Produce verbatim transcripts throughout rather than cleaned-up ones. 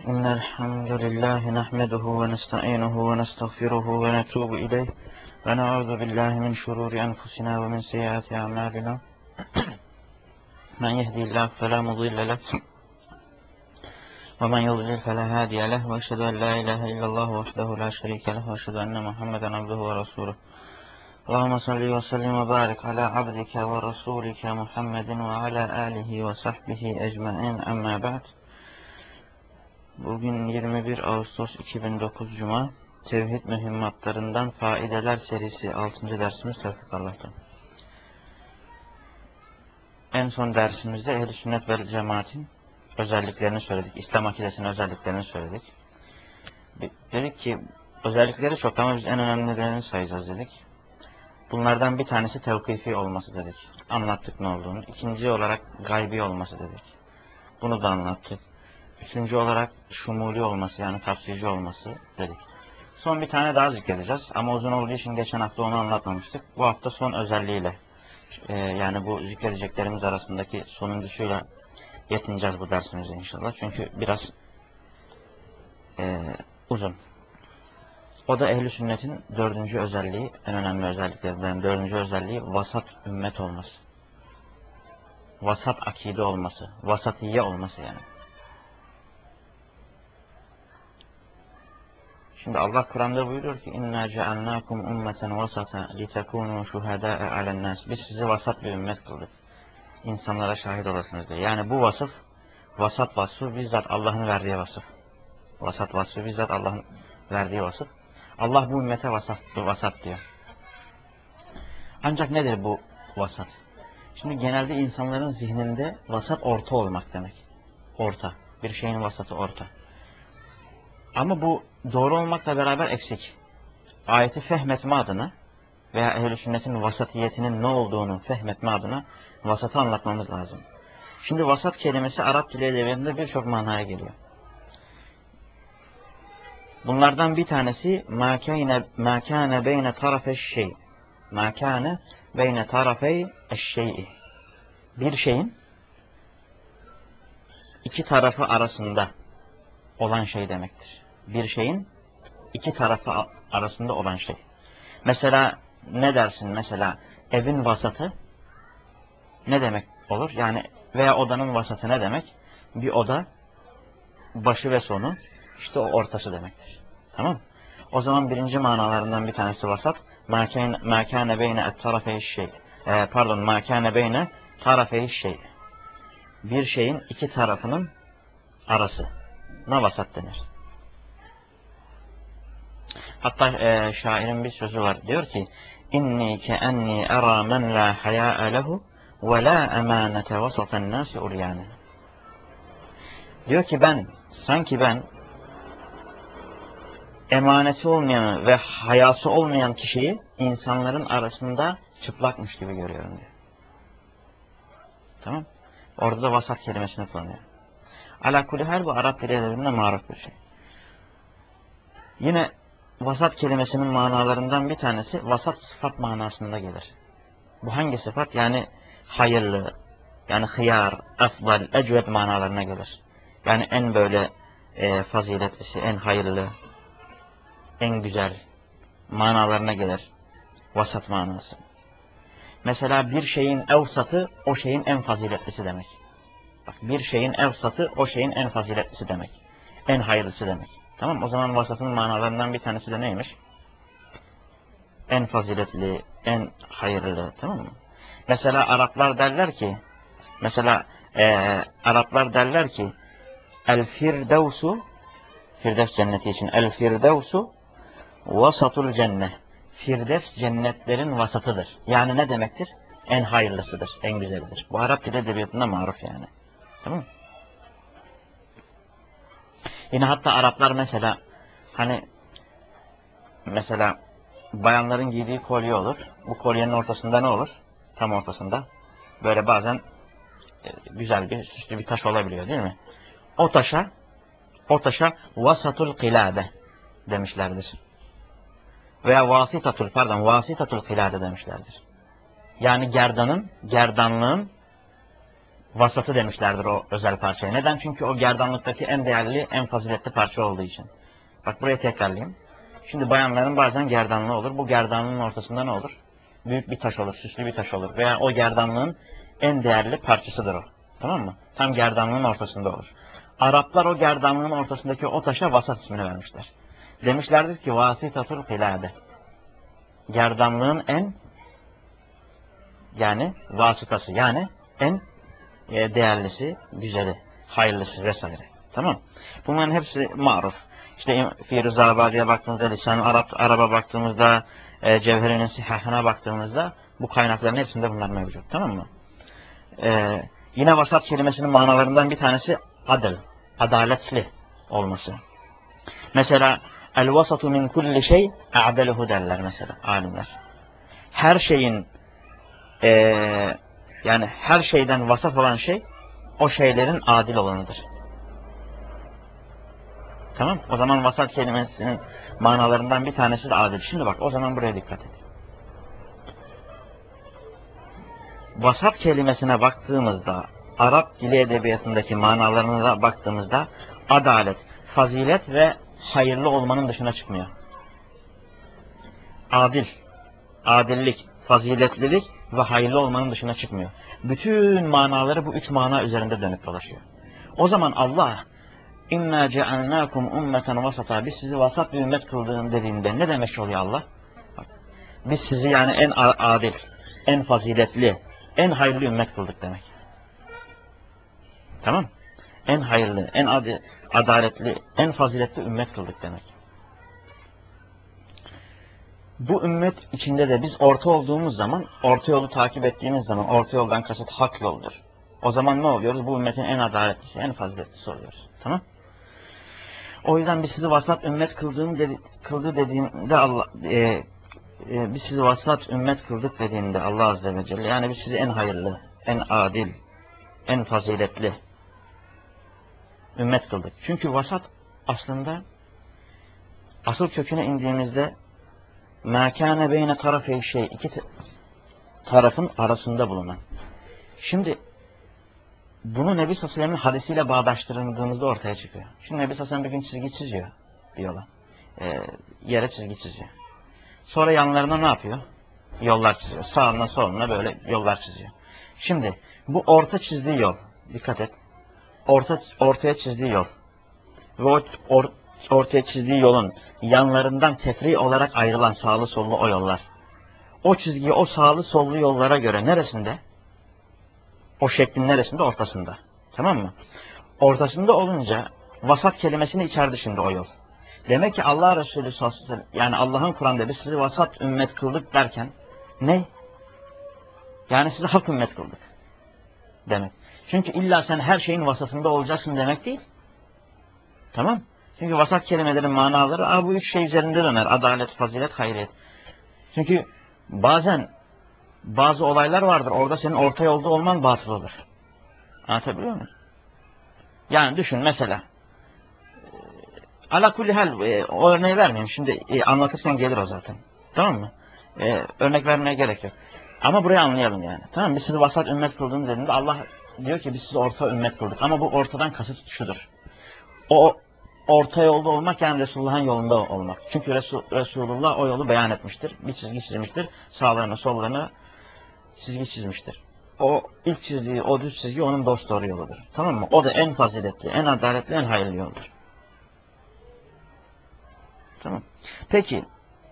إن الحمد لله نحمده ونستعينه ونستغفره ونتوب إليه ونعوذ بالله من شرور أنفسنا ومن سيئات أعمالنا من يهدي الله فلا مضل له ومن يضلل فلا هادي له وأشهد أن لا إله إلا الله وحده لا شريك له وأشهد أن محمدا عبده ورسوله اللهم صل وسلم وبارك على عبدك ورسولك محمد وعلى آله وصحبه أجمعين أما بعد. Bugün yirmi bir Ağustos iki bin dokuz Cuma, Tevhid mühimmatlarından Faideler serisi altıncı dersimiz Tevfik Allah'tan. En son dersimizde Ehl-i Sünnet vel Cemaat'in özelliklerini söyledik. İslam akidesinin özelliklerini söyledik. Dedik ki özellikleri çok ama biz en önemlilerini sayacağız dedik. Bunlardan bir tanesi tevkifi olması dedik. Anlattık ne olduğunu. İkinci olarak gaybi olması dedik. Bunu da anlattık. Üçüncü olarak şumuli olması, yani kapsayıcı olması dedik. Son bir tane daha zikredeceğiz ama uzun olduğu için geçen hafta onu anlatmamıştık. Bu hafta son özelliğiyle e, yani bu zikredeceklerimiz arasındaki sonuncusuyla yetineceğiz bu dersimize inşallah. Çünkü biraz e, uzun. O da Ehl-i Sünnet'in dördüncü özelliği, en önemli özelliklerinden dördüncü özelliği vasat ümmet olması. Vasat akide olması, vasatiye olması yani. Şimdi Allah Kur'an'da buyuruyor ki İnna cealnakum ummeten vasata litekunu şuhada'a alennas. Biz sizi vasat bir ümmet kıldık. İnsanlara şahit olasınız diye. Yani bu vasıf, vasat vasfı bizzat Allah'ın verdiği vasıf. Vasat vasfı bizzat Allah'ın verdiği vasıf. Allah bu ümmete vasat, vasat diyor. Ancak nedir bu vasat? Şimdi genelde insanların zihninde vasat orta olmak demek. Orta. Bir şeyin vasatı orta. Ama bu doğru olmakla beraber eksik. Ayeti fehmetme adına veya Ehl-i Sünnet'in vasatiyetinin ne olduğunu fehmetme adına vasatı anlatmamız lazım. Şimdi vasat kelimesi Arap dili edebiyatında birçok manaya geliyor. Bunlardan bir tanesi مَا كَانَ بَيْنَ طَرَفَ الشَّيْءِ مَا كَانَ بَيْنَ طَرَفَيْ الشَّيْءِ Bir şeyin iki tarafı arasında olan şey demektir. Bir şeyin iki tarafı arasında olan şey. Mesela ne dersin? Mesela evin vasatı ne demek olur? Yani veya odanın vasatı ne demek? Bir oda başı ve sonu işte o ortası demektir. Tamam mı? O zaman birinci manalarından bir tanesi vasat. مَا كَانَ بَيْنَ اَتْتَرَفَيْ الشَّيْءِ Pardon, مَا كَانَ بَيْنَ تَرَفَيْ الشَّيْءِ Bir şeyin iki tarafının arası. Ne vasat denir? Hatta e, şairin bir sözü var. Diyor ki İnni ke'enni era men la hayâ'a lehu ve la emanete vasaten nâsi uryâne. Diyor ki ben, sanki ben emaneti olmayanı ve hayası olmayan kişiyi insanların arasında çıplakmış gibi görüyorum diyor. Tamam. Orada da vasat kelimesini kullanıyor. Ala kulli hal bu Arap dili edebiyatında maruf bir şey. Yine vasat kelimesinin manalarından bir tanesi vasat sıfat manasında gelir. Bu hangi sıfat? Yani hayırlı, yani hıyar, afdal, ecved manalarına gelir. Yani en böyle e, faziletlisi, en hayırlı, en güzel manalarına gelir. Vasat manası. Mesela bir şeyin evsatı o şeyin en faziletlisi demek. Bak, bir şeyin evsatı o şeyin en faziletlisi demek. En hayırlısı demek. Tamam, o zaman vasatın manalarından bir tanesi de neymiş? En faziletli, en hayırlı, tamam mı? Mesela Araplar derler ki, mesela e, Araplar derler ki, El firdevsu, Firdevs cenneti için, El firdevsu vasatul cennet. Firdevs cennetlerin vasatıdır. Yani ne demektir? En hayırlısıdır, en güzelidir. Bu Arap dili edebiyatında maruf yani. Tamam mı? Yine hatta Araplar mesela hani mesela bayanların giydiği kolye olur. Bu kolyenin ortasında ne olur? Tam ortasında böyle bazen e, güzel bir süslü bir taş olabiliyor değil mi? O taşa o taşa vasatul kilade demişlerdir. Veya vasitatul pardon vasitatul kilade demişlerdir. Yani gerdanın, gerdanlığın vasatı demişlerdir o özel parçaya. Neden? Çünkü o gerdanlıktaki en değerli, en faziletli parça olduğu için. Bak buraya tekrarlayayım. Şimdi bayanların bazen gerdanlığı olur. Bu gerdanlığın ortasında ne olur? Büyük bir taş olur, süslü bir taş olur. Veya o gerdanlığın en değerli parçasıdır o. Tamam mı? Tam gerdanlığın ortasında olur. Araplar o gerdanlığın ortasındaki o taşa vasat ismini vermişler. Demişlerdir ki vasitatul hilade. Gerdanlığın en yani vasıtası yani en e, değerlisi, güzeli, hayırlısı vesaire. Tamam. Bunların hepsi maruf. İşte Firuz Abadi'ye baktığımızda, Lisan-ı Arap, Arap'a baktığımızda, e, Cevher-i Sihahına baktığımızda bu kaynakların hepsinde bunlar mevcut. Tamam mı? E, yine vasat kelimesinin manalarından bir tanesi adil, adaletli olması. Mesela el-vasatu min kulli şey a'deluhu derler mesela alimler. Her şeyin e, yani her şeyden vasat olan şey o şeylerin adil olanıdır. Tamam. O zaman vasat kelimesinin manalarından bir tanesi de adil. Şimdi bak o zaman buraya dikkat et. Vasat kelimesine baktığımızda Arap dili edebiyatındaki manalarına baktığımızda adalet, fazilet ve hayırlı olmanın dışına çıkmıyor. Adil, adillik, faziletlilik ve hayırlı olmanın dışına çıkmıyor. Bütün manaları bu üç mana üzerinde dönüp dolaşıyor. O zaman Allah İnna cealnâkum ummeten vasata. Biz sizi vasat bir ümmet kıldığın dediğinde ne demek oluyor Allah? Bak, biz sizi yani en adil, en faziletli, en hayırlı ümmet kıldık demek. Tamam? En hayırlı, en adil, adaletli, en faziletli ümmet kıldık demek. Bu ümmet içinde de biz orta olduğumuz zaman, orta yolu takip ettiğimiz zaman, orta yoldan kasıt hak yoldur. O zaman ne oluyoruz? Bu ümmetin en adaletlisi, en faziletlisi oluyoruz. Tamam? O yüzden biz sizi vasat ümmet kıldığım dedi, kıldı dediğinde Allah e, e, biz sizi vasat ümmet kıldık dediğinde Allah Azze ve Celle yani biz sizi en hayırlı, en adil, en faziletli ümmet kıldık. Çünkü vasat aslında asıl köküne indiğimizde mâkâne beyne tarafey şey iki tarafın arasında bulunan. Şimdi bunu Nebi Sallallahu Aleyhi ve Sellem'in hadisiyle bağdaştırıldığımızda ortaya çıkıyor. Şimdi Nebi Sallallahu Aleyhi ve Sellem bir gün çizgi çiziyor diyorlar. E, yere çizgi çiziyor. Sonra yanlarına ne yapıyor? Yollar çiziyor. Sağına soluna böyle yollar çiziyor. Şimdi bu orta çizdiği yol. Dikkat et. Orta, ortaya çizdiği yol. Ve o or, ortaya çizdiği yolun yanlarından tefri olarak ayrılan sağlı sollu o yollar. O çizgi o sağlı sollu yollara göre neresinde? O şeklin neresinde? Ortasında. Tamam mı? Ortasında olunca vasat kelimesini içerdi şimdi o yol. Demek ki Allah Resulü sallallahu aleyhi ve sellem yani Allah'ın Kur'an'da biz sizi vasat ümmet kıldık derken ne? Yani sizi hak ümmet kıldık demek. Çünkü illa sen her şeyin vasatında olacaksın demek değil. Tamam? Çünkü vasat kelimelerin manaları Aa, bu üç şey üzerinde döner. Adalet, fazilet, hayriyet. Çünkü bazen bazı olaylar vardır. Orada senin orta yolda olman batıl olur. Anlatabiliyor muyum? Yani düşün mesela. Ala kulli hal e, o örneği vermeyeyim. Şimdi e, anlatırken gelir o zaten. Tamam mı? E, örnek vermeye gerek yok. Ama burayı anlayalım yani. Tamam mı? Biz sizi vasat ümmet kıldığımız dediğinde Allah diyor ki biz sizi orta ümmet kıldık. Ama bu ortadan kasıt şudur. O orta yolda olmak yani Resulullah'ın yolunda olmak. Çünkü Resul, Resulullah o yolu beyan etmiştir. Bir çizgi çizmiştir. Sağlarını sollarını çizgi çizmiştir. O ilk çizdiği, o düz çizgi onun dosdoğru yoludur. Tamam mı? O da en faziletli, en adaletli, en hayırlı yoldur. Tamam. Peki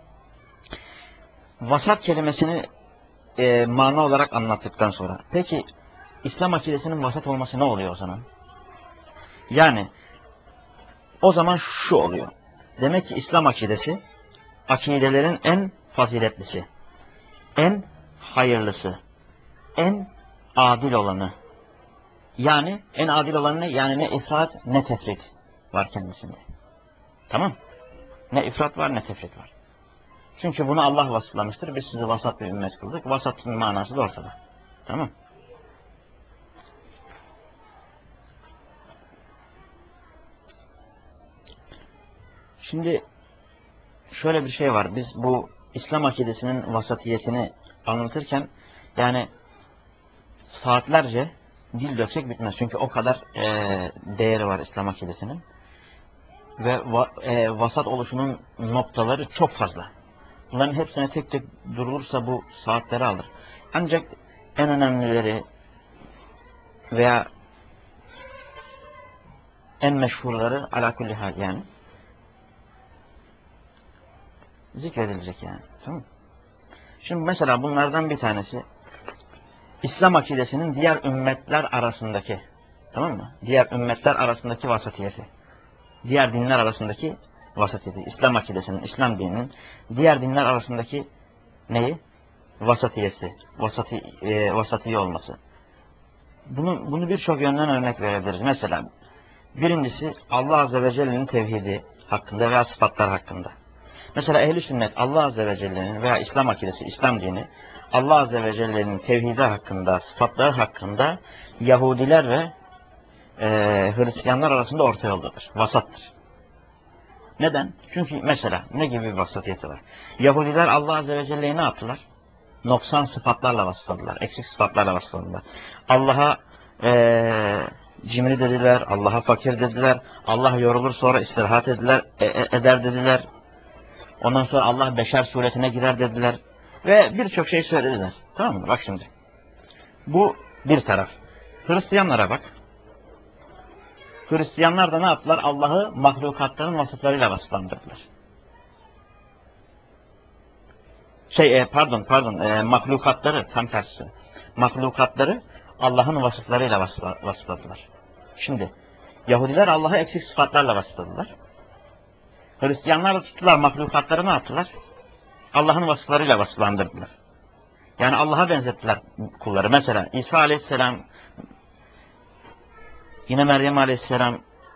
vasat kelimesini e, mana olarak anlattıktan sonra peki İslam akidesinin vasat olması ne oluyor o zaman? Yani o zaman şu oluyor. Demek ki İslam akidesi akidelerin en faziletlisi, en hayırlısı, en adil olanı. Yani en adil olanı ne? Yani ne ifrat ne tefrit var kendisinde. Tamam? Ne ifrat var ne tefrit var. Çünkü bunu Allah vasıflamıştır. Biz sizi vasat bir ümmet kıldık. Vasatın manası da ortada. Tamam? Şimdi şöyle bir şey var. Biz bu İslam akidesinin vasatiyetini anlatırken yani saatlerce dil döksek bitmez. Çünkü o kadar e, değeri var İslam akidesinin. Ve va, e, vasat oluşunun noktaları çok fazla. Bunların hepsine tek tek durulursa bu saatleri alır. Ancak en önemlileri veya en meşhurları ala kulli hal yani zikredilecek yani. Tamam mı? Şimdi mesela bunlardan bir tanesi İslam akidesinin diğer ümmetler arasındaki, tamam mı? Diğer ümmetler arasındaki vasatiyeti. Diğer dinler arasındaki vasatiyeti. İslam akidesinin, İslam dininin diğer dinler arasındaki neyi? Vasatiyeti. Vasati, e, vasatiye olması. Bunu, bunu birçok yönden örnek verebiliriz. Mesela birincisi Allah Azze ve Celle'nin tevhidi hakkında veya sıfatlar hakkında. Mesela ehl-i sünnet Allah Azze ve Celle'nin veya İslam akidesi, İslam dini Allah Azze ve Celle'nin tevhidi hakkında, sıfatları hakkında Yahudiler ve e, Hristiyanlar arasında orta yoldadır. Vasattır. Neden? Çünkü mesela ne gibi bir vasatiyeti var? Yahudiler Allah Azze ve Celle'yi ne yaptılar? Noksan sıfatlarla vasıfladılar. Eksik sıfatlarla vasıfladılar. Allah'a e, cimri dediler, Allah'a fakir dediler, Allah yorulur sonra istirahat ediler, e, eder dediler. Ondan sonra Allah beşer suretine girer dediler. Ve birçok şey söylediler. Tamam mı? Bak şimdi. Bu bir taraf. Hristiyanlara bak. Hristiyanlar da ne yaptılar? Allah'ı mahlukatların vasıflarıyla vasıflandırdılar. Şey e, pardon pardon e, mahlukatları tam tersi. Mahlukatları Allah'ın vasıflarıyla vasıfladılar. Şimdi Yahudiler Allah'ı eksik sıfatlarla vasıfladılar. Hristiyanlar da tuttular mahlukatları ne yaptılar? Allah'ın vasıflarıyla vasıflandırdılar. Yani Allah'a benzettiler kulları. Mesela İsa Aleyhisselam, yine Meryem Aleyhisselam,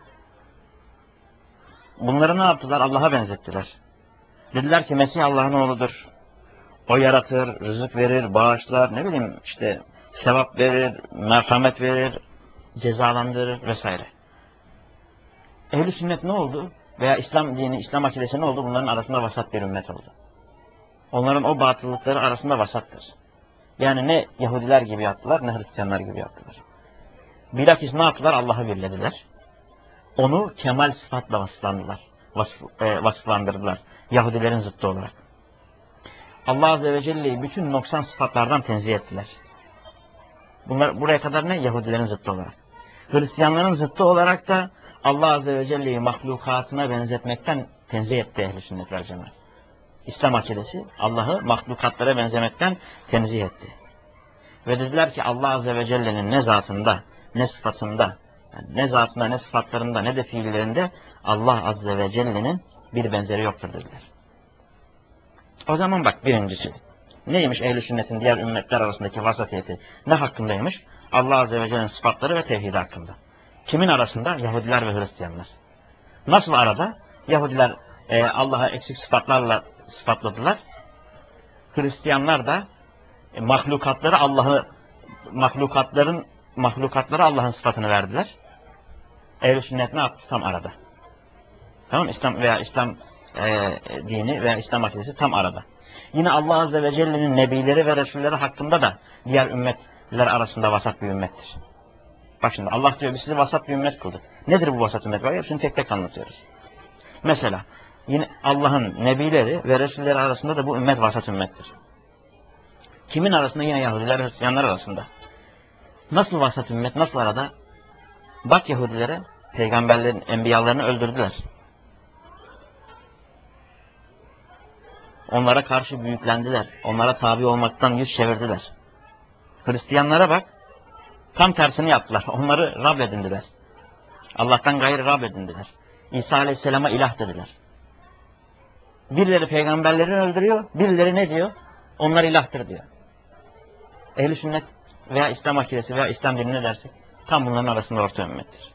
bunları ne yaptılar? Allah'a benzettiler. Dediler ki Mesih Allah'ın oğludur. O yaratır, rızık verir, bağışlar, ne bileyim işte sevap verir, merhamet verir, cezalandırır vesaire. Ehl-i sünnet ne oldu? Veya İslam dini, İslam akidesi ne oldu? Bunların arasında vasat bir ümmet oldu. Onların o batıllıkları arasında vasattır. Yani ne Yahudiler gibi yaptılar, ne Hristiyanlar gibi yaptılar. Bilakis ne yaptılar? Allah'ı birlediler. Onu kemal sıfatla vasıflandılar. Vasıf, e, vasıflandırdılar. Yahudilerin zıttı olarak. Allah Azze ve Celle'yi bütün noksan sıfatlardan tenzih ettiler. Bunlar buraya kadar ne? Yahudilerin zıttı olarak. Hristiyanların zıttı olarak da Allah Azze ve Celle'yi mahlukatına benzetmekten tenzih etti ehl-i sünnet vel cemaat. İslam akidesi Allah'ı mahlukatlara benzemekten tenzih etti. Ve dediler ki Allah Azze ve Celle'nin ne zatında, ne sıfatında, yani ne zatında, ne sıfatlarında, ne de fiillerinde Allah Azze ve Celle'nin bir benzeri yoktur dediler. O zaman bak birincisi. Neymiş ehl-i sünnetin diğer ümmetler arasındaki vasatiyeti? Ne hakkındaymış? Allah Azze ve Celle'nin sıfatları ve tevhidi hakkında. Kimin arasında? Yahudiler ve Hristiyanlar. Nasıl arada? Yahudiler e, Allah'a eksik sıfatlarla sıfatladılar. Hristiyanlar da e, mahlukatları Allah'ı mahlukatların mahlukatlara Allah'ın sıfatını verdiler. Ehl-i sünnet ne yaptı? Tam arada. Tamam, İslam veya İslam e, dini veya İslam akidesi tam arada. Yine Allah Azze ve Celle'nin nebileri ve resulleri hakkında da diğer ümmetler arasında vasat bir ümmettir. Bak şimdi Allah diyor biz sizi vasat bir ümmet kıldık. Nedir bu vasat ümmet? Var hepsini tek tek anlatıyoruz. Mesela yine Allah'ın nebileri ve resulleri arasında da bu ümmet vasat ümmettir. Kimin arasında? Yine Yahudiler ve Hristiyanlar arasında. Nasıl vasat ümmet? Nasıl arada? Bak Yahudilere, peygamberlerin, enbiyalarını öldürdüler. Onlara karşı büyüklendiler. Onlara tabi olmaktan yüz çevirdiler. Hristiyanlara bak, tam tersini yaptılar. Onları Rab edindiler. Allah'tan gayrı Rab edindiler. İsa Aleyhisselam'a ilah dediler. Birileri peygamberleri öldürüyor, birileri ne diyor? Onlar ilahtır diyor. Ehl-i sünnet veya İslam akidesi veya İslam dini ne dersek, tam bunların arasında orta ümmettir.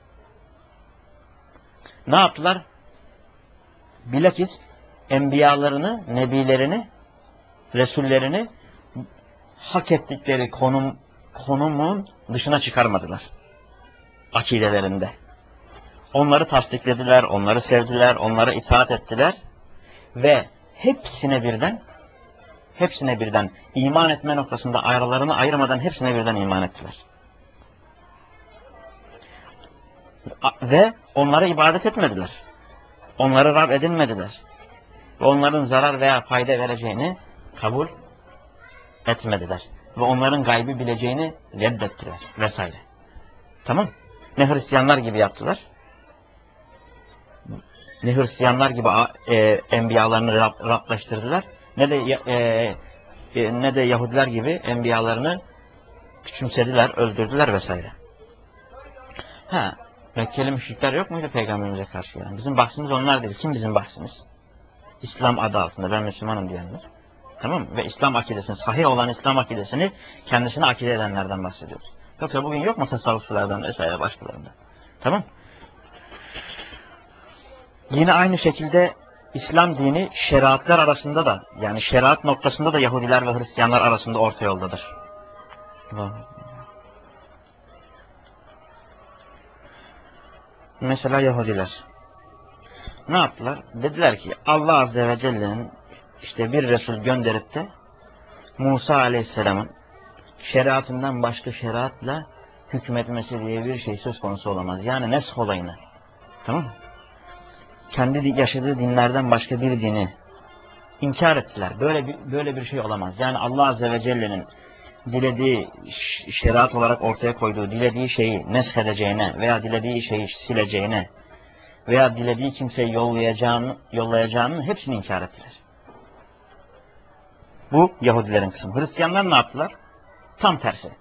Ne yaptılar? Bilakis enbiyalarını, nebilerini, resullerini hak ettikleri konum, konumun dışına çıkarmadılar. Akidelerinde. Onları tasdiklediler, onları sevdiler, onlara itaat ettiler ve hepsine birden hepsine birden iman etme noktasında aralarını ayırmadan hepsine birden iman ettiler. Ve onlara ibadet etmediler. Onları Rab edinmediler. Ve onların zarar veya fayda vereceğini kabul etmediler. Ve onların gaybı bileceğini reddettiler vesaire. Tamam. Ne Hristiyanlar gibi yaptılar. Ne Hristiyanlar gibi e, enbiyalarını Rab, Rablaştırdılar. Ne de e, e, ne de Yahudiler gibi enbiyalarını küçümsediler, öldürdüler vesaire. Ha, Mekkeli müşrikler yok muydu peygamberimize karşı yani? Bizim bahsimiz onlar değil. Kim bizim bahsimiz? İslam adı altında ben Müslümanım diyenler. Tamam mı? Ve İslam akidesini, sahih olan İslam akidesini kendisine akide edenlerden bahsediyoruz. Yoksa bugün yok mu tasavvufçulardan vesaire başkalarından? Tamam. Yine aynı şekilde İslam dini şeriatlar arasında da, yani şeriat noktasında da Yahudiler ve Hristiyanlar arasında orta yoldadır. Mesela Yahudiler ne yaptılar? Dediler ki Allah Azze ve Celle'nin işte bir Resul gönderip de Musa Aleyhisselam'ın şeriatından başka şeriatla hükmetmesi diye bir şey söz konusu olamaz. Yani nesk olayını. Tamam mı? Kendi yaşadığı dinlerden başka bir dini inkar ettiler. Böyle bir, böyle bir şey olamaz. Yani Allah Azze ve Celle'nin dilediği şeriat olarak ortaya koyduğu, dilediği şeyi nesk edeceğine veya dilediği şeyi sileceğine veya dilediği kimseyi yollayacağını, yollayacağının hepsini inkar ettiler. Bu Yahudilerin kısmı. Hristiyanlar ne yaptılar? Tam tersi.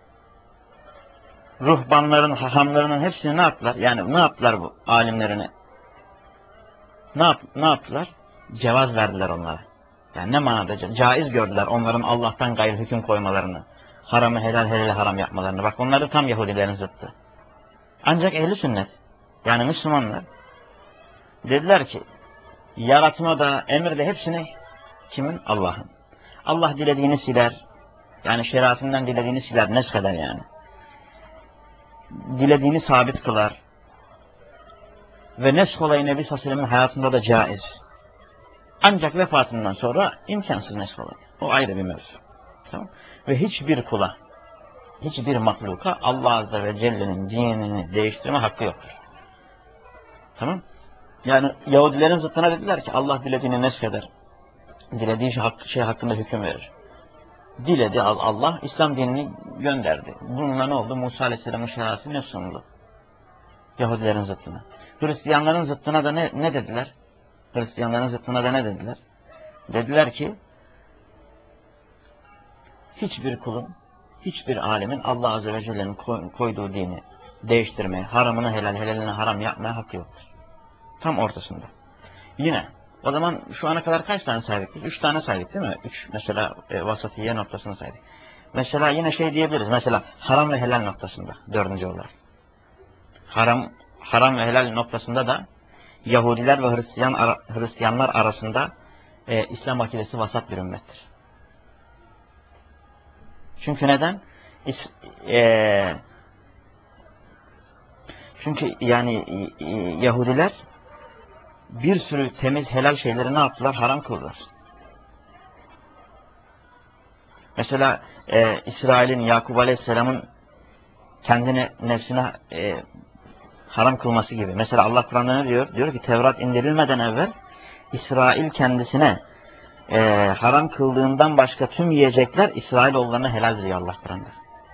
Ruhbanların, hahamlarının hepsini ne yaptılar? Yani ne yaptılar bu alimlerini? Ne, yap, ne yaptılar? Cevaz verdiler onlara. Yani ne manada? Caiz gördüler onların Allah'tan gayrı hüküm koymalarını. Haramı helal, helal haram yapmalarını. Bak onları tam Yahudilerin zıttı. Ancak ehli sünnet, yani Müslümanlar dediler ki yaratma da emir de hepsini kimin? Allah'ın. Allah dilediğini siler. Yani şeriatından dilediğini siler. Neskeder yani. Dilediğini sabit kılar. Ve nesk olayı Nebi sallallahu aleyhi ve sellem'in hayatında da caiz. Ancak vefatından sonra imkansız nesk olayı. O ayrı bir mevzu. Tamam. Ve hiçbir kula, hiçbir mahluka Allah Azze ve Celle'nin dinini değiştirme hakkı yoktur. Tamam. Yani Yahudilerin zıttına dediler ki Allah dilediğini neskeder. Dilediği şey hakkında hüküm verir. Diledi Allah, İslam dinini gönderdi. Bununla ne oldu? Musa Aleyhisselam'ın şeriatı ne sunuldu? Yahudilerin zıttına. Hristiyanların zıttına da ne, ne dediler? Hristiyanların zıttına da ne dediler? Dediler ki hiçbir kulun, hiçbir alemin Allah Azze ve Celle'nin koyduğu dini değiştirmeye, haramını helal, helalini haram yapmaya hakkı yoktur. Tam ortasında. Yine o zaman şu ana kadar kaç tane saydık? Üç tane saydık değil mi? Üç mesela e, vasatiye noktasını saydık. Mesela yine şey diyebiliriz. Mesela haram ve helal noktasında dördüncü olarak. Haram, haram ve helal noktasında da Yahudiler ve Hristiyan, Hristiyanlar arasında e, İslam akidesi vasat bir ümmettir. Çünkü neden? İs, e, çünkü yani e, Yahudiler bir sürü temiz helal şeyleri ne yaptılar? Haram kıldılar. Mesela e, İsrail'in Yakup Aleyhisselam'ın kendine, nefsine e, haram kılması gibi. Mesela Allah Kur'an'da ne diyor? Diyor ki Tevrat indirilmeden evvel İsrail kendisine e, haram kıldığından başka tüm yiyecekler İsrailoğullarına helaldir diyor Allah Kur'an'da.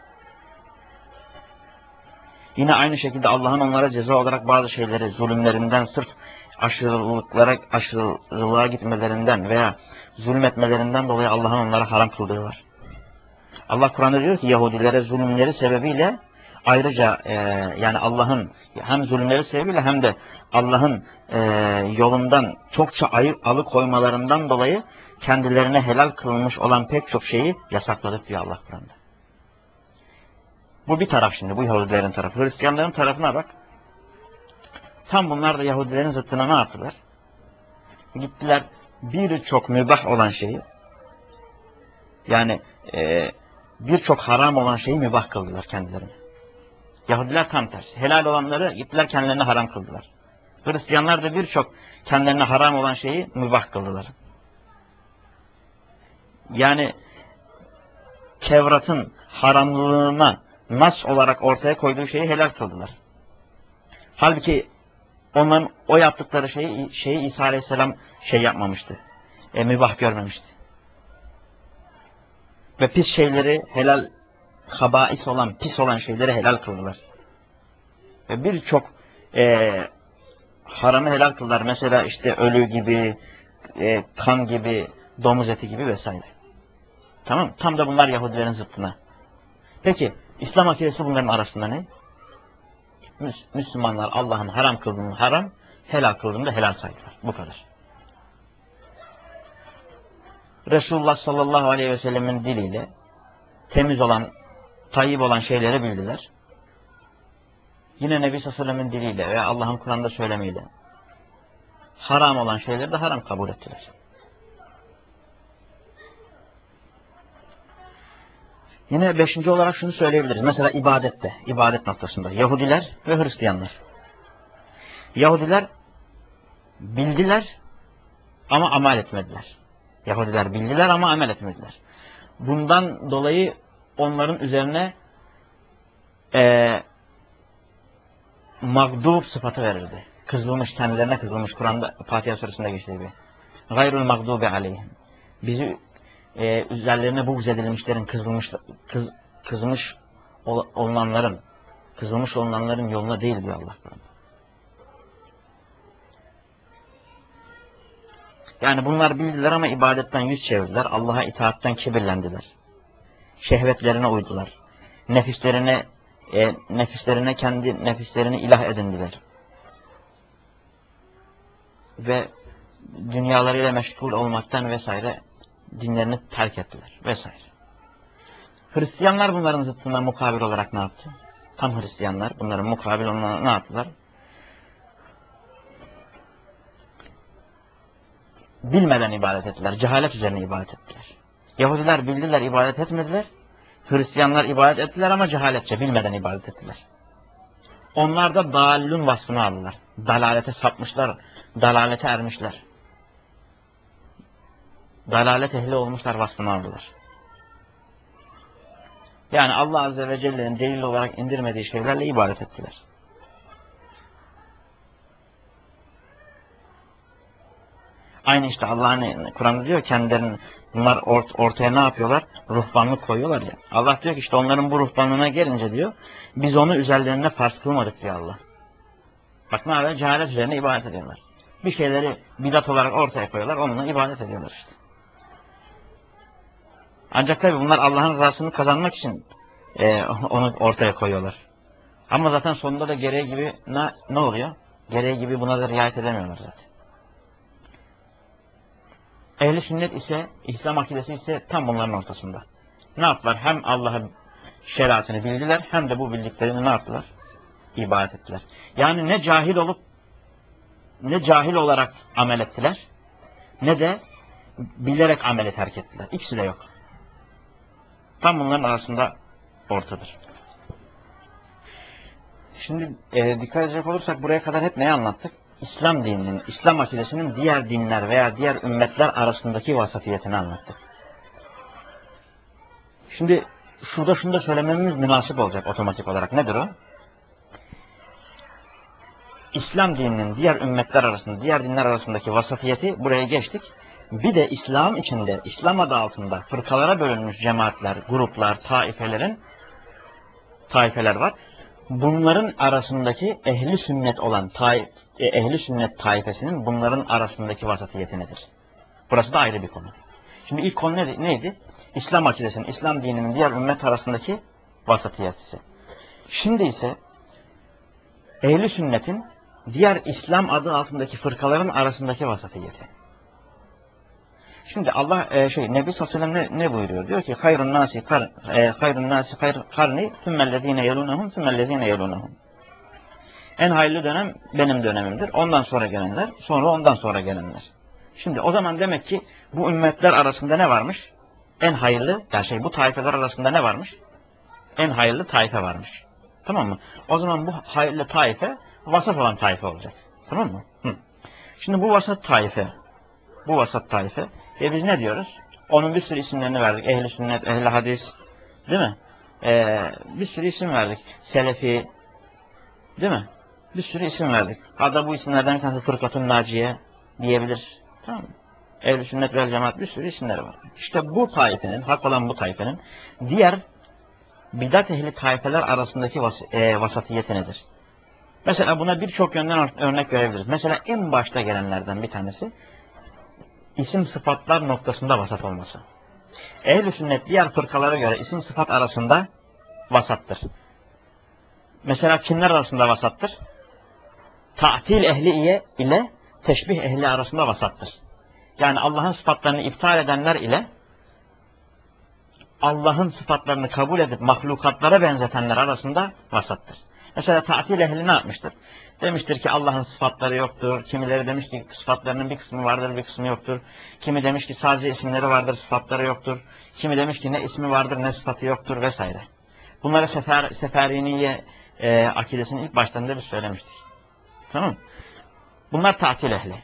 Yine aynı şekilde Allah'ın onlara ceza olarak bazı şeyleri zulümlerinden, sırf aşırılıklara, aşırılığa gitmelerinden veya zulmetmelerinden dolayı Allah'ın onlara haram kıldığı var. Allah Kur'an'da diyor ki Yahudilere zulümleri sebebiyle ayrıca e, yani Allah'ın hem zulümleri sebebiyle hem de Allah'ın e, yolundan çokça ayıp alıkoymalarından dolayı kendilerine helal kılınmış olan pek çok şeyi yasakladık diyor Allah Kur'an'da. Bu bir taraf şimdi, bu Yahudilerin tarafı. Hristiyanların tarafına bak. Tam bunlar da Yahudilerin zıttına ne yaptılar? Gittiler birçok mübah olan şeyi, yani e, birçok haram olan şeyi mübah kıldılar kendilerine. Yahudiler tam tersi. Helal olanları gittiler kendilerine haram kıldılar. Hristiyanlar da birçok kendilerine haram olan şeyi mübah kıldılar. Yani Tevrat'ın haramlığına nas olarak ortaya koyduğu şeyi helal kıldılar. Halbuki onların o yaptıkları şeyi, şeyi İsa Aleyhisselam şey yapmamıştı. E, mübah görmemişti. Ve pis şeyleri helal, habais olan, pis olan şeyleri helal kıldılar. Ve birçok e, haramı helal kıldılar. Mesela işte ölü gibi, e, kan gibi, domuz eti gibi vesaire. Tamam mı? Tam da bunlar Yahudilerin zıttına. Peki İslam akidesi bunların arasında ne? Müslümanlar Allah'ın haram kıldığını haram, helal kıldığını da helal saydılar. Bu kadar. Resulullah sallallahu aleyhi ve sellemin diliyle temiz olan, tayyip olan şeyleri bildiler. Yine Nebi sallallahu aleyhi ve sellemin diliyle veya Allah'ın Kur'an'da söylemiyle haram olan şeyleri de haram kabul ettiler. Yine beşinci olarak şunu söyleyebiliriz. Mesela ibadette, ibadet noktasında Yahudiler ve Hristiyanlar. Yahudiler bildiler ama amel etmediler. Yahudiler bildiler ama amel etmediler. Bundan dolayı onların üzerine e, mağdub sıfatı verirdi. Kızılmış, kendilerine kızılmış. Kur'an'da Fatiha suresinde geçtiği gibi. Gayrul mağdubi aleyhim. Bizi e, üzerlerine buğz edilmişlerin, kızılmış, kız, kızmış olunanların, kızılmış olunanların yoluna değil diyor Allah Kur'an'da. Yani bunlar bildiler ama ibadetten yüz çevirdiler. Allah'a itaatten kibirlendiler. Şehvetlerine uydular. Nefislerine e, nefislerine kendi nefislerini ilah edindiler. Ve dünyalarıyla meşgul olmaktan vesaire dinlerini terk ettiler vesaire. Hristiyanlar bunların zıttına mukabil olarak ne yaptı? Tam Hristiyanlar bunların mukabil olarak ne yaptılar? Bilmeden ibadet ettiler. Cehalet üzerine ibadet ettiler. Yahudiler bildiler, ibadet etmediler. Hristiyanlar ibadet ettiler ama cehaletçe, bilmeden ibadet ettiler. Onlar da dallun vasfını aldılar. Dalalete sapmışlar, dalalete ermişler. Dalalet ehli olmuşlar vasfını aldılar. Yani Allah Azze ve Celle'nin delil olarak indirmediği şeylerle ibadet ettiler. Aynı işte Allah'ın Kur'an'da diyor kendilerinin bunlar ort ortaya ne yapıyorlar? Ruhbanlık koyuyorlar ya. Allah diyor ki işte onların bu ruhbanlığına gelince diyor biz onu üzerlerine farz kılmadık diyor Allah. Bak ne yapıyor? Cehalet üzerine ibadet ediyorlar. Bir şeyleri bidat olarak ortaya koyuyorlar, onunla ibadet ediyorlar işte. Ancak tabi bunlar Allah'ın rızasını kazanmak için e, onu ortaya koyuyorlar. Ama zaten sonunda da gereği gibi ne, ne oluyor? Gereği gibi buna da riayet edemiyorlar zaten. Ehl-i sünnet ise, İslam akidesi ise tam bunların ortasında. Ne yaptılar? Hem Allah'ın şeriatını bildiler, hem de bu bildiklerini ne yaptılar? İbadet ettiler. Yani ne cahil olup, ne cahil olarak amel ettiler, ne de bilerek ameli terk ettiler. İkisi de yok. Tam bunların arasında ortadır. Şimdi e, dikkat edecek olursak buraya kadar hep neyi anlattık? İslam dininin, İslam akidesinin diğer dinler veya diğer ümmetler arasındaki vasatiyetini anlattık. Şimdi şurada şunu da söylememiz münasip olacak otomatik olarak. Nedir o? İslam dininin diğer ümmetler arasında, diğer dinler arasındaki vasatiyeti buraya geçtik. Bir de İslam içinde, İslam adı altında fırkalara bölünmüş cemaatler, gruplar, taifelerin, taifeler var. Bunların arasındaki ehli sünnet olan taif, ehli sünnet taifesinin bunların arasındaki vasatiyeti nedir? Burası da ayrı bir konu. Şimdi ilk konu neydi? neydi? İslam akidesinin, İslam dininin diğer ümmet arasındaki vasatiyeti. Şimdi ise ehli sünnetin diğer İslam adı altındaki fırkaların arasındaki vasatiyeti. Şimdi Allah e, şey Nebi sallallahu aleyhi ve sellem ne, ne buyuruyor? Diyor ki hayrun nasi kar e, hayrun nasi hayr karni thummellezine yelunhum thummellezine yelunhum. En hayırlı dönem benim dönemimdir. Ondan sonra gelenler, sonra ondan sonra gelenler. Şimdi o zaman demek ki bu ümmetler arasında ne varmış? En hayırlı, yani şey bu taifeler arasında ne varmış? En hayırlı taife varmış. Tamam mı? O zaman bu hayırlı taife vasat olan taife olacak. Tamam mı? Hı. Şimdi bu vasat taife, bu vasat taife ve biz ne diyoruz? Onun bir sürü isimlerini verdik. Ehl-i sünnet, ehl-i hadis, değil mi? Ee, bir sürü isim verdik. Selefi, değil mi? Bir sürü isim verdik. Hatta bu isimlerden bir tanesi Fırkatun Naciye diyebilir. Tamam mı? Ehl-i Sünnet vel Cemaat bir sürü isimleri var. İşte bu taifenin, hak olan bu taifenin diğer bidat ehli taifeler arasındaki vas e, vasatiyeti nedir? Mesela buna birçok yönden örnek verebiliriz. Mesela en başta gelenlerden bir tanesi isim sıfatlar noktasında vasat olması. Ehl-i Sünnet diğer fırkalara göre isim sıfat arasında vasattır. Mesela kimler arasında vasattır? Ta'til ehli ile teşbih ehli arasında vasattır. Yani Allah'ın sıfatlarını iptal edenler ile Allah'ın sıfatlarını kabul edip mahlukatlara benzetenler arasında vasattır. Mesela ta'til ehli ne yapmıştır? Demiştir ki Allah'ın sıfatları yoktur. Kimileri demiş ki sıfatlarının bir kısmı vardır, bir kısmı yoktur. Kimi demiş ki sadece isimleri vardır, sıfatları yoktur. Kimi demiş ki ne ismi vardır, ne sıfatı yoktur vesaire. Bunları Sefer, Seferiniye e, akidesinin ilk başlarında biz söylemiştik. Tamam. Bunlar ta'til ehli.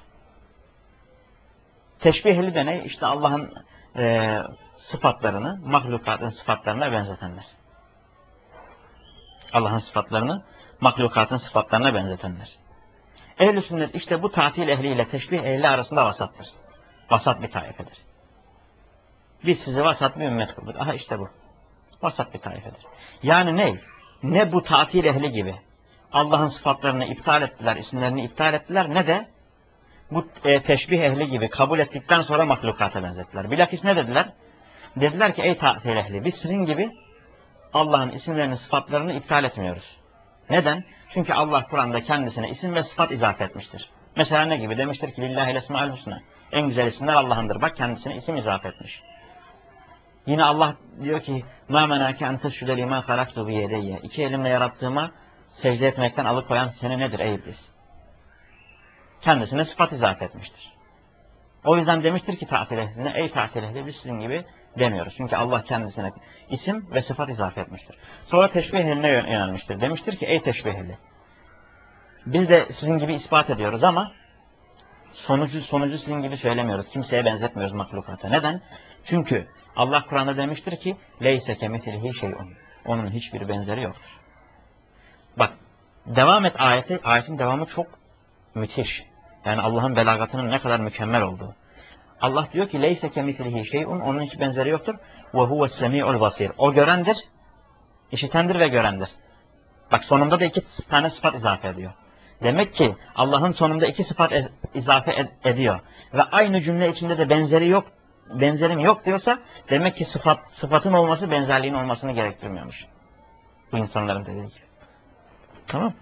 Teşbih ehli de ne? İşte Allah'ın e, sıfatlarını, mahlukatın sıfatlarına benzetenler. Allah'ın sıfatlarını, mahlukatın sıfatlarına benzetenler. Ehl-i Sünnet işte bu ta'til ehliyle teşbih ehli arasında vasattır. Vasat bir taifedir. Biz sizi vasat bir ümmet kıldık. Aha işte bu. Vasat bir taifedir. Yani ne? Ne bu ta'til ehli gibi Allah'ın sıfatlarını iptal ettiler, isimlerini iptal ettiler, ne de bu e, teşbih ehli gibi kabul ettikten sonra mahlukata benzettiler. Bilakis ne dediler? Dediler ki ey ta'til ehli, biz sizin gibi Allah'ın isimlerini, sıfatlarını iptal etmiyoruz. Neden? Çünkü Allah Kur'an'da kendisine isim ve sıfat izafe etmiştir. Mesela ne gibi? Demiştir ki Lillahi lesmaül husna. En güzel isimler Allah'ındır. Bak kendisine isim izafe etmiş. Yine Allah diyor ki مَا مَنَاكَ اَنْ تَسْجُدَ لِمَا خَلَقْتُ بِيَدَيَّ İki elimle yarattığıma secde etmekten alıkoyan seni nedir ey iblis? Kendisine sıfat izafe etmiştir. O yüzden demiştir ki ta'til ehline, ey ta'til ehli biz sizin gibi demiyoruz. Çünkü Allah kendisine isim ve sıfat izafe etmiştir. Sonra teşbih ehline yönelmiştir. Demiştir ki ey teşbih ehli, biz de sizin gibi ispat ediyoruz ama sonucu sonucu sizin gibi söylemiyoruz. Kimseye benzetmiyoruz mahlukata. Neden? Çünkü Allah Kur'an'da demiştir ki leyse kemitlihi şey'un. Onun hiçbir benzeri yoktur. Bak, devam et ayeti. Ayetin devamı çok müthiş. Yani Allah'ın belagatının ne kadar mükemmel olduğu. Allah diyor ki leyse kemitlihi şey'un, onun hiç benzeri yoktur. Ve huves semi'ul basir. O görendir, işitendir ve görendir. Bak sonunda da iki tane sıfat izafe ediyor. Demek ki Allah'ın sonunda iki sıfat e izafe ed ediyor. Ve aynı cümle içinde de benzeri yok, benzerim yok diyorsa demek ki sıfat, sıfatın olması benzerliğin olmasını gerektirmiyormuş. Bu insanların dediği gibi. Tamam.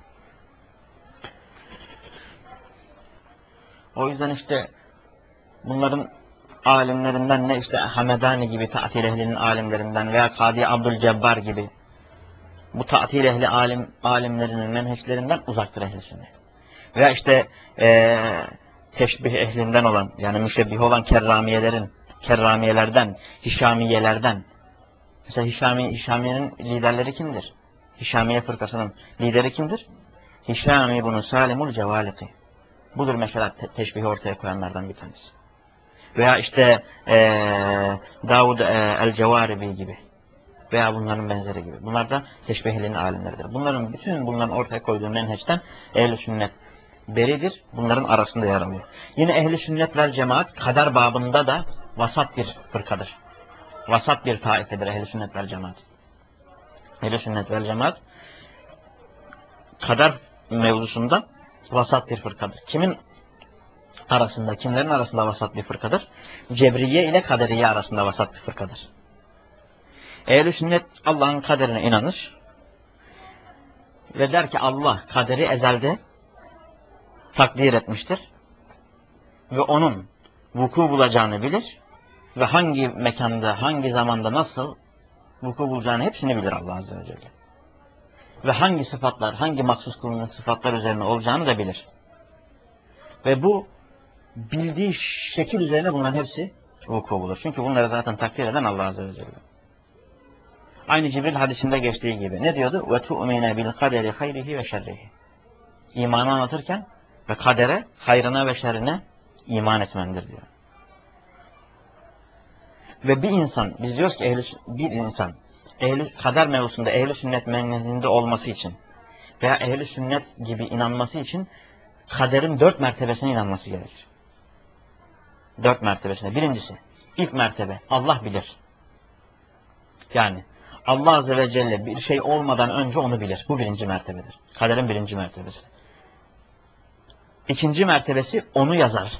O yüzden işte bunların alimlerinden ne işte Hamedani gibi ta'til ehlinin alimlerinden veya Kadi Abdülcebbar gibi bu ta'til ehli alim, alimlerinin menheçlerinden uzaktır ehl-i sünnet. Veya işte ee, teşbih ehlinden olan yani müşebbih olan kerramiyelerin, kerramiyelerden, hişamiyelerden. Mesela Hişami, Hişamiye'nin liderleri kimdir? Hişamiye fırkasının lideri kimdir? Hişami bunu Salimul Cevaleti. Budur mesela te teşbihi ortaya koyanlardan bir tanesi. Veya işte ee, Davud ee, el-Cevaribi gibi. Veya bunların benzeri gibi. Bunlar da teşbih ehlinin alimleridir. Bunların bütün bunların ortaya koyduğu menheçten ehl-i sünnet beridir. Bunların arasında yer alıyor. Yine ehl-i sünnet vel cemaat kader babında da vasat bir fırkadır. Vasat bir taifedir ehl-i sünnet vel cemaat. Ehl-i sünnet vel cemaat kader mevzusunda vasat bir fırkadır. Kimin arasında, kimlerin arasında vasat bir fırkadır? Cebriye ile kaderiye arasında vasat bir fırkadır. Ehl-i sünnet Allah'ın kaderine inanır ve der ki Allah kaderi ezelde takdir etmiştir ve onun vuku bulacağını bilir ve hangi mekanda, hangi zamanda nasıl vuku bulacağını hepsini bilir Allah Azze ve Celle. Ve hangi sıfatlar, hangi mahsus kılınan sıfatlar üzerine olacağını da bilir. Ve bu bildiği şekil üzerine bunların hepsi vuku bulur. Çünkü bunları zaten takdir eden Allah Azze ve Celle. Aynı Cibril hadisinde geçtiği gibi. Ne diyordu? وَتُؤْمِنَ بِالْقَدَرِ خَيْرِهِ وَشَرِّهِ İmanı anlatırken ve kadere, hayrına ve şerrine iman etmendir diyor. Ve bir insan, biz diyoruz ki ehli, bir insan ehli, kader mevzusunda ehli sünnet menhecinde olması için veya ehl-i sünnet gibi inanması için kaderin dört mertebesine inanması gerekir. Dört mertebesine. Birincisi, ilk mertebe Allah bilir. Yani Allah Azze ve Celle bir şey olmadan önce onu bilir. Bu birinci mertebedir. Kaderin birinci mertebesi. İkinci mertebesi onu yazar.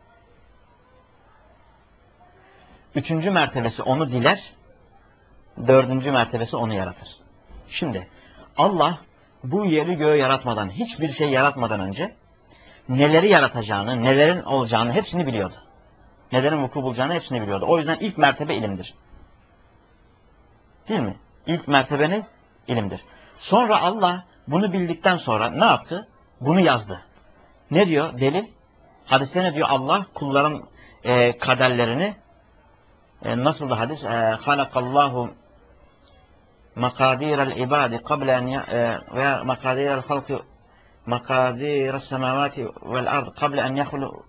Üçüncü mertebesi onu diler. Dördüncü mertebesi onu yaratır. Şimdi Allah bu yeri göğü yaratmadan, hiçbir şey yaratmadan önce neleri yaratacağını, nelerin olacağını hepsini biliyordu. Nelerin vuku bulacağını hepsini biliyordu. O yüzden ilk mertebe ilimdir. Değil mi? İlk mertebe ne? İlimdir. Sonra Allah bunu bildikten sonra ne yaptı? Bunu yazdı. Ne diyor? Delil. Hadiste ne diyor? Allah kulların e, kaderlerini e, nasıl da hadis? E, halakallahu makadiral ibadi kable en veya makadiral halki makadiras semavati vel ard kable en yahulu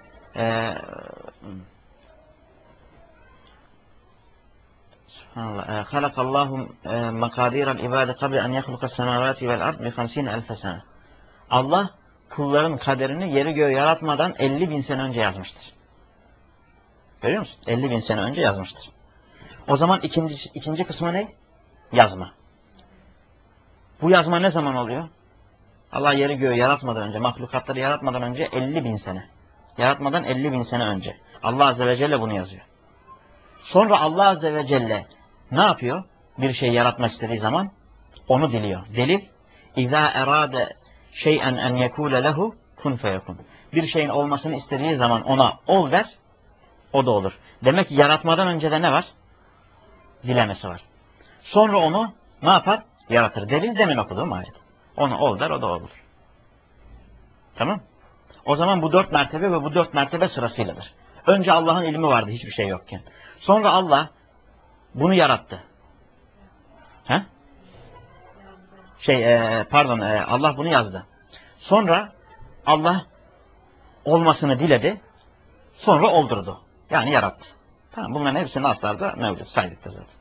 Subhanallah. Halakallahu makadiral ibadi kable en yahlukas semavati vel ard bi hamsine elfe sene. Allah kulların kaderini yeri göğü yaratmadan elli bin sene önce yazmıştır. Görüyor musun? elli bin sene önce yazmıştır. O zaman ikinci, ikinci kısmı ne? Yazma. Bu yazma ne zaman oluyor? Allah yeri göğü yaratmadan önce, mahlukatları yaratmadan önce elli bin sene. Yaratmadan elli bin sene önce. Allah Azze ve Celle bunu yazıyor. Sonra Allah Azze ve Celle ne yapıyor? Bir şey yaratmak istediği zaman onu diliyor. Delil, İzâ erâde şey'en en yekûle lehu kun feyekun. Bir şeyin olmasını istediği zaman ona ol der, o da olur. Demek ki yaratmadan önce de ne var? Dilemesi var. Sonra onu ne yapar? Yaratır. Delil demin okuduğum ayet. Onu ol der, o da olur. Tamam? O zaman bu dört mertebe ve bu dört mertebe sırasıyladır. Önce Allah'ın ilmi vardı hiçbir şey yokken. Sonra Allah bunu yarattı. He? Şey, e, pardon, e, Allah bunu yazdı. Sonra Allah olmasını diledi. Sonra oldurdu. Yani yarattı. Tamam, bunların hepsi naslarda mevcut. Saydık da zaten.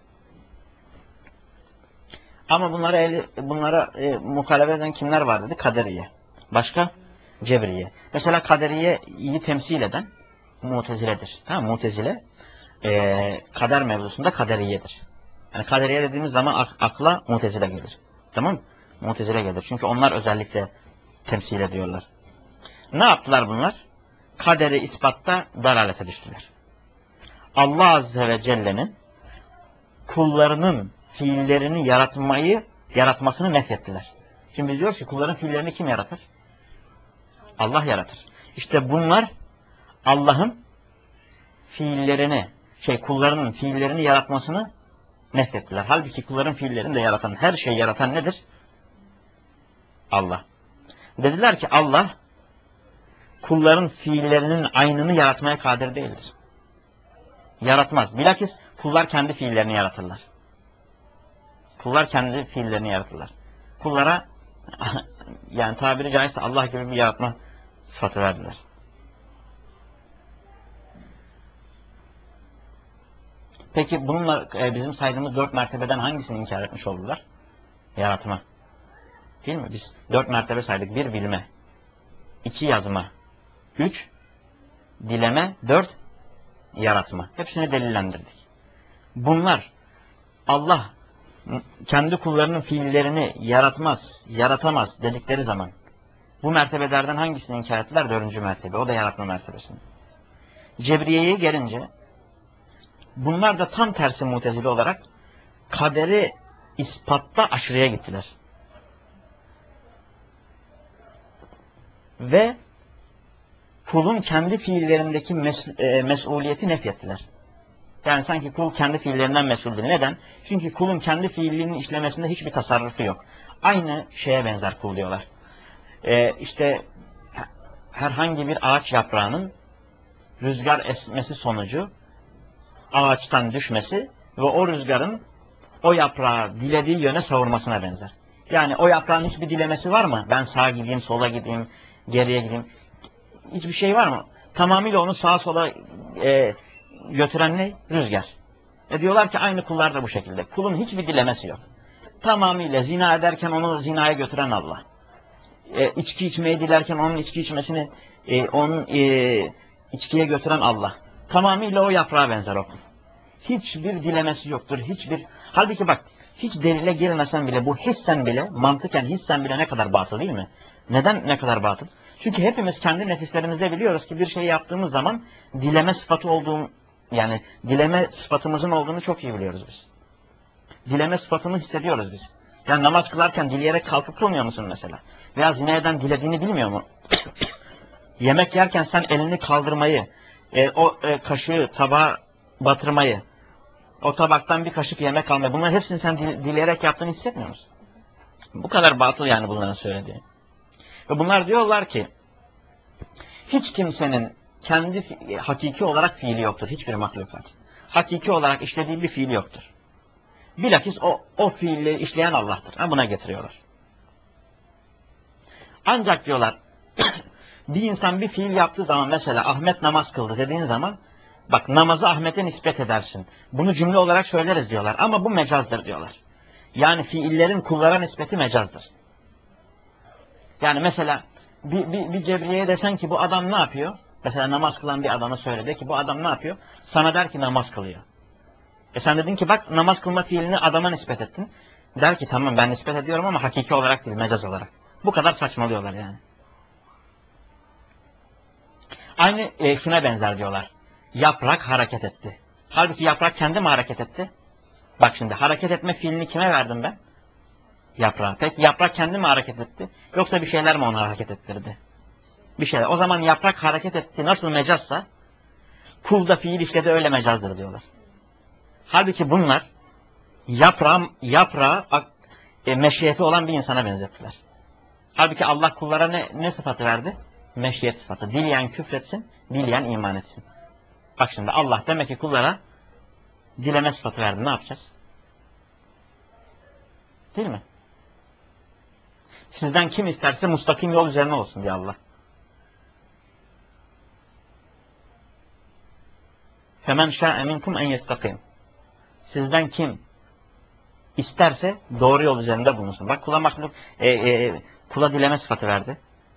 Ama bunlara, bunlara e, muhalefet eden kimler var dedi? Kaderiye. Başka? Cebriye. Mesela kaderiyeyi temsil eden Mutezile'dir. Tamam, Mutezile e, kader mevzusunda kaderiyedir. Yani kaderiye dediğimiz zaman ak akla Mutezile gelir. Tamam mı? Mutezile gelir. Çünkü onlar özellikle temsil ediyorlar. Ne yaptılar bunlar? Kaderi ispatta dalalete düştüler. Allah Azze ve Celle'nin kullarının fiillerini yaratmayı, yaratmasını nefrettiler. Şimdi biz diyoruz ki kulların fiillerini kim yaratır? Allah yaratır. İşte bunlar Allah'ın fiillerini, şey kullarının fiillerini yaratmasını nefrettiler. Halbuki kulların fiillerini de yaratan, her şeyi yaratan nedir? Allah. Dediler ki Allah kulların fiillerinin aynını yaratmaya kadir değildir. Yaratmaz. Bilakis kullar kendi fiillerini yaratırlar. Kullar kendi fiillerini yaratırlar. Kullara yani tabiri caizse Allah gibi bir yaratma sıfatı verdiler. Peki bununla e, bizim saydığımız dört mertebeden hangisini inkar etmiş oldular? Yaratma. Değil mi? Biz dört mertebe saydık. Bir, bilme. İki, yazma. Üç, dileme. Dört, yaratma. Hepsini delillendirdik. Bunlar Allah kendi kullarının fiillerini yaratmaz, yaratamaz dedikleri zaman bu mertebelerden hangisini inkar ettiler? Dördüncü mertebe. O da yaratma mertebesini. Cebriye'ye gelince bunlar da tam tersi Mutezile olarak kaderi ispatta aşırıya gittiler. Ve kulun kendi fiillerindeki mes e, mesuliyeti nefrettiler. Yani sanki kul kendi fiillerinden mesuldür. Neden? Çünkü kulun kendi fiilinin işlemesinde hiçbir tasarrufu yok. Aynı şeye benzer kul diyorlar. Ee, işte herhangi bir ağaç yaprağının rüzgar esmesi sonucu ağaçtan düşmesi ve o rüzgarın o yaprağı dilediği yöne savurmasına benzer. Yani o yaprağın hiçbir dilemesi var mı? Ben sağa gideyim, sola gideyim, geriye gideyim. Hiçbir şey var mı? Tamamıyla onu sağa sola e, götüren ne? Rüzgar. E diyorlar ki aynı kullar da bu şekilde. Kulun hiçbir dilemesi yok. tamamıyla zina ederken onu zinaya götüren Allah. E, içki içmeyi dilerken onun içki içmesini e, onun e, içkiye götüren Allah. Tamamıyla o yaprağa benzer o kul. Hiçbir dilemesi yoktur. Hiçbir. Halbuki bak, hiç delile girmesen bile, bu hissen bile, mantıken hissen bile ne kadar batıl değil mi? Neden ne kadar batıl? Çünkü hepimiz kendi nefislerimizde biliyoruz ki bir şey yaptığımız zaman dileme sıfatı olduğunu, yani dileme sıfatımızın olduğunu çok iyi biliyoruz biz. Dileme sıfatını hissediyoruz biz. Yani namaz kılarken dileyerek kalkıp kılmıyor musun mesela? Veya zina eden dilediğini bilmiyor mu? Yemek yerken sen elini kaldırmayı, e, o e, kaşığı tabağa batırmayı, o tabaktan bir kaşık yemek almayı, bunların hepsini sen dil, dileyerek yaptığını hissetmiyor musun? Bu kadar batıl yani bunların söylediği. Ve bunlar diyorlar ki, hiç kimsenin kendi hakiki olarak fiili yoktur. Hiçbir mahlukat. Hakiki olarak işlediği bir fiili yoktur. Bilakis o, o fiili işleyen Allah'tır. Ha, buna getiriyorlar. Ancak diyorlar, bir insan bir fiil yaptığı zaman, mesela Ahmet namaz kıldı dediğin zaman, bak namazı Ahmet'e nispet edersin. Bunu cümle olarak söyleriz diyorlar. Ama bu mecazdır diyorlar. Yani fiillerin kullara nispeti mecazdır. Yani mesela bir, bir, bir cebriyeye desen ki bu adam ne yapıyor? Mesela namaz kılan bir adamı söyledi ki bu adam ne yapıyor? Sana der ki namaz kılıyor. E sen dedin ki bak namaz kılma fiilini adama nispet ettin. Der ki tamam ben nispet ediyorum ama hakiki olarak değil, mecaz olarak. Bu kadar saçmalıyorlar yani. Aynı e, şuna benzer diyorlar. Yaprak hareket etti. Halbuki yaprak kendi mi hareket etti? Bak şimdi hareket etme fiilini kime verdim ben? Yaprağa. Peki yaprak kendi mi hareket etti? Yoksa bir şeyler mi onu hareket ettirdi? Bir şeyler. O zaman yaprak hareket etti. Nasıl mecazsa kul da fiil işledi öyle mecazdır diyorlar. Halbuki bunlar yaprağı, yaprağı e, meşiyeti olan bir insana benzettiler. Halbuki Allah kullara ne, ne sıfatı verdi? Meşiyet sıfatı. Dileyen küfretsin, dileyen iman etsin. Bak şimdi Allah demek ki kullara dileme sıfatı verdi. Ne yapacağız? Değil mi? Sizden kim isterse mustakim yol üzerine olsun diye Allah. Femen şâ'e minkum en yestakim. Sizden kim isterse doğru yol üzerinde bulunsun. Bak kula mahluk, e, e, kula dileme sıfatı verdi.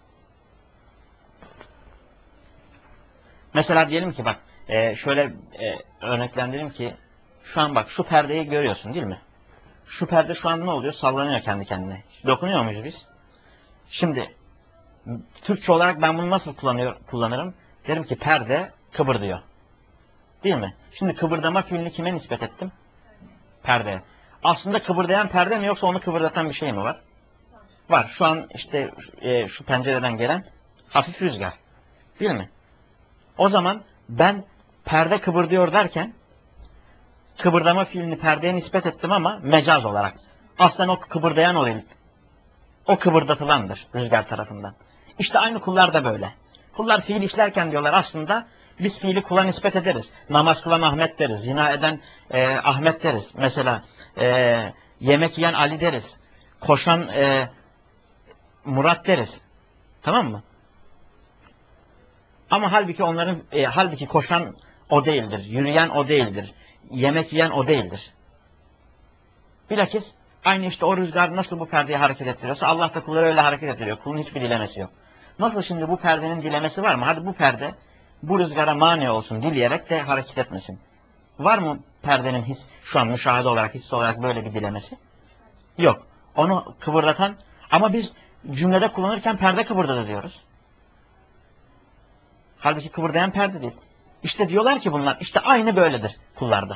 Mesela diyelim ki bak e, şöyle e, örneklendirelim ki şu an bak şu perdeyi görüyorsun değil mi? Şu perde şu an ne oluyor? Sallanıyor kendi kendine. Dokunuyor muyuz biz? Şimdi Türkçe olarak ben bunu nasıl kullanıyor, kullanırım? Derim ki perde kıpırdıyor. Değil mi? Şimdi kıpırdama fiilini kime nispet ettim? Perdeye. Aslında kıpırdayan perde mi yoksa onu kıpırdatan bir şey mi var? Var. Şu an işte e, şu pencereden gelen hafif rüzgar. Değil mi? O zaman ben perde kıpırdıyor derken kıpırdama fiilini perdeye nispet ettim ama mecaz olarak. Aslında o kıpırdayan o değil. O kıpırdatılandır rüzgar tarafından. İşte aynı kullar da böyle. Kullar fiil işlerken diyorlar aslında biz fiili kula nispet ederiz. Namaz kılan Ahmet deriz. Zina eden e, Ahmet deriz. Mesela e, yemek yiyen Ali deriz. Koşan e, Murat deriz. Tamam mı? Ama halbuki onların e, halbuki koşan o değildir. Yürüyen o değildir. Yemek yiyen o değildir. Bilakis aynı işte o rüzgar nasıl bu perdeyi hareket ettiriyorsa Allah da kulları öyle hareket ettiriyor. Kulun hiçbir dilemesi yok. Nasıl şimdi bu perdenin dilemesi var mı? Hadi bu perde bu rüzgara mani olsun dileyerek de hareket etmesin. Var mı perdenin his, şu an müşahede olarak, his olarak böyle bir dilemesi? Yok. Onu kıvırdatan ama biz cümlede kullanırken perde kıvırdadı diyoruz. Halbuki kıvırdayan perde değil. İşte diyorlar ki bunlar işte aynı böyledir kullarda.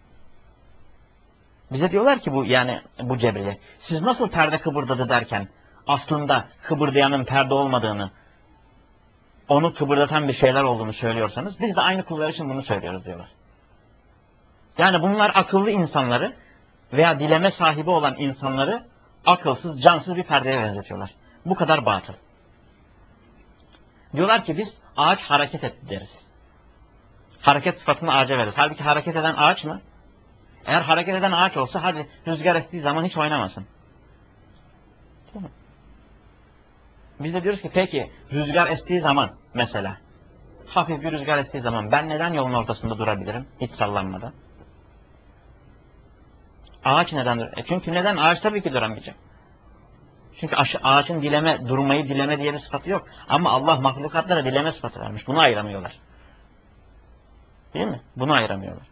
Bize diyorlar ki bu yani bu cebriye. Siz nasıl perde kıvırdadı derken aslında kıvırdayanın perde olmadığını, onu kıvırdatan bir şeyler olduğunu söylüyorsanız biz de aynı kullar için bunu söylüyoruz diyorlar. Yani bunlar akıllı insanları veya dileme sahibi olan insanları akılsız, cansız bir perdeye benzetiyorlar. Bu kadar batıl. Diyorlar ki biz ağaç hareket etti deriz. Hareket sıfatını ağaca veririz. Halbuki hareket eden ağaç mı? Eğer hareket eden ağaç olsa hadi rüzgar estiği zaman hiç oynamasın. Değil mi? Biz de diyoruz ki peki rüzgar estiği zaman mesela hafif bir rüzgar estiği zaman ben neden yolun ortasında durabilirim hiç sallanmadan? Ağaç neden duruyor? E çünkü neden? Ağaç tabii ki duramayacak. Çünkü ağaçın dileme, durmayı dileme diye bir sıfatı yok. Ama Allah mahlukatlara dileme sıfatı vermiş. Bunu ayıramıyorlar. Değil mi? Bunu ayıramıyorlar.